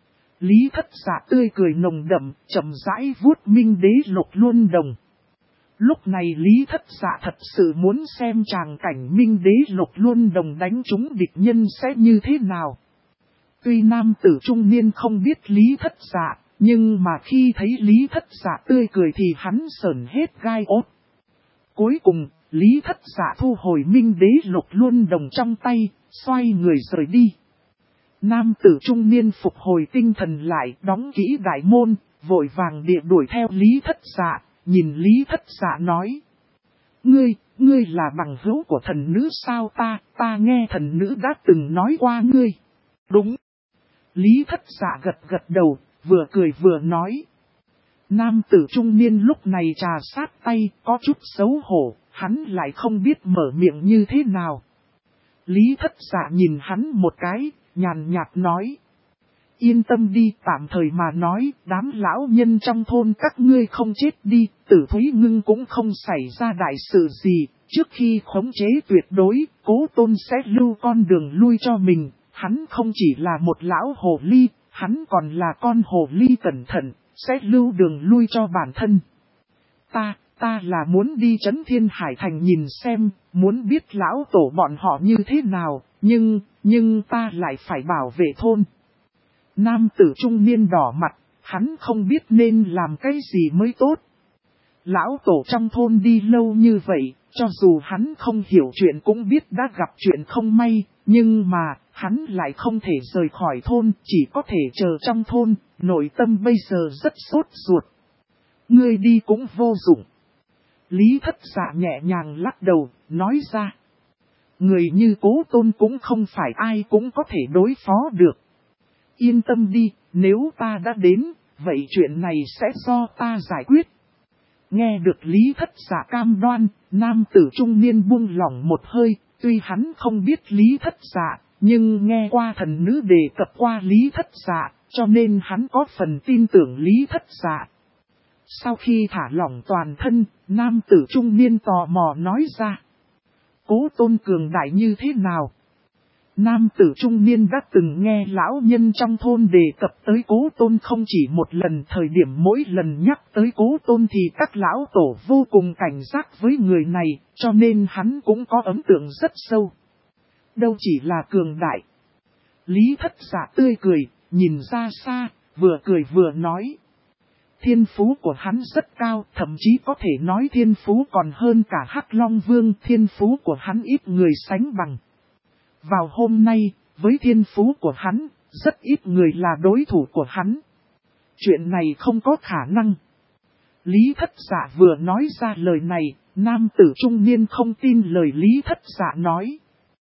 Lý Thất Dạ tươi cười nồng đậm, chậm rãi vuốt Minh Đế Lục Luân Đồng. Lúc này Lý Thất Dạ thật sự muốn xem tràng cảnh Minh Đế Lục Luân Đồng đánh trúng địch nhân sẽ như thế nào. Tuy nam tử trung niên không biết Lý Thất Dạ, nhưng mà khi thấy Lý Thất Dạ tươi cười thì hắn sởn hết gai ốt. Cuối cùng, Lý Thất Dạ thu hồi Minh Đế Lục Luân Đồng trong tay, xoay người rời đi. Nam tử trung niên phục hồi tinh thần lại, đóng kỹ đại môn, vội vàng địa đuổi theo Lý Thất Dạ. Nhìn Lý Thất Dạ nói. Ngươi là bằng hữu của thần nữ sao ta nghe thần nữ đã từng nói qua ngươi. Đúng. Lý Thất Dạ gật đầu, vừa cười vừa nói. Nam tử trung niên lúc này trà sát tay, có chút xấu hổ, hắn lại không biết mở miệng như thế nào. Lý Thất Dạ nhìn hắn một cái, nhàn nhạt nói. Yên tâm đi, tạm thời mà nói, đám lão nhân trong thôn các ngươi không chết đi, Tử Thúy Ngưng cũng không xảy ra đại sự gì, trước khi khống chế tuyệt đối, Cố Tôn sẽ lưu con đường lui cho mình, hắn không chỉ là một lão hồ ly, hắn còn là con hồ ly cẩn thận, sẽ lưu đường lui cho bản thân. Ta là muốn đi Trấn Thiên Hải Thành nhìn xem, muốn biết lão tổ bọn họ như thế nào, nhưng ta lại phải bảo vệ thôn. Nam tử trung niên đỏ mặt, hắn không biết nên làm cái gì mới tốt. Lão tổ trong thôn đi lâu như vậy, cho dù hắn không hiểu chuyện cũng biết đã gặp chuyện không may, nhưng mà, hắn lại không thể rời khỏi thôn, chỉ có thể chờ trong thôn, nội tâm bây giờ rất sốt ruột. Ngươi đi cũng vô dụng. Lý Thất Dạ nhẹ nhàng lắc đầu, nói ra. Người như Cố Tôn cũng không phải ai cũng có thể đối phó được. Yên tâm đi, nếu ta đã đến, vậy chuyện này sẽ do ta giải quyết. Nghe được Lý Thất Dạ cam đoan, nam tử trung niên buông lỏng một hơi, tuy hắn không biết Lý Thất Dạ, nhưng nghe qua thần nữ đề cập qua Lý Thất Dạ, cho nên hắn có phần tin tưởng Lý Thất Dạ. Sau khi thả lỏng toàn thân, nam tử trung niên tò mò nói ra. Cố Tôn cường đại như thế nào? Nam tử trung niên đã từng nghe lão nhân trong thôn đề cập tới Cố Tôn không chỉ một lần, thời điểm mỗi lần nhắc tới Cố Tôn thì các lão tổ vô cùng cảnh giác với người này, cho nên hắn cũng có ấn tượng rất sâu. Đâu chỉ là cường đại. Lý Thất Dạ tươi cười, nhìn ra xa, vừa cười vừa nói. Thiên phú của hắn rất cao, thậm chí có thể nói thiên phú còn hơn cả Hắc Long Vương, thiên phú của hắn ít người sánh bằng. Vào hôm nay, với thiên phú của hắn, rất ít người là đối thủ của hắn. Chuyện này không có khả năng. Lý Thất Dạ vừa nói ra lời này, nam tử trung niên không tin lời Lý Thất Dạ nói.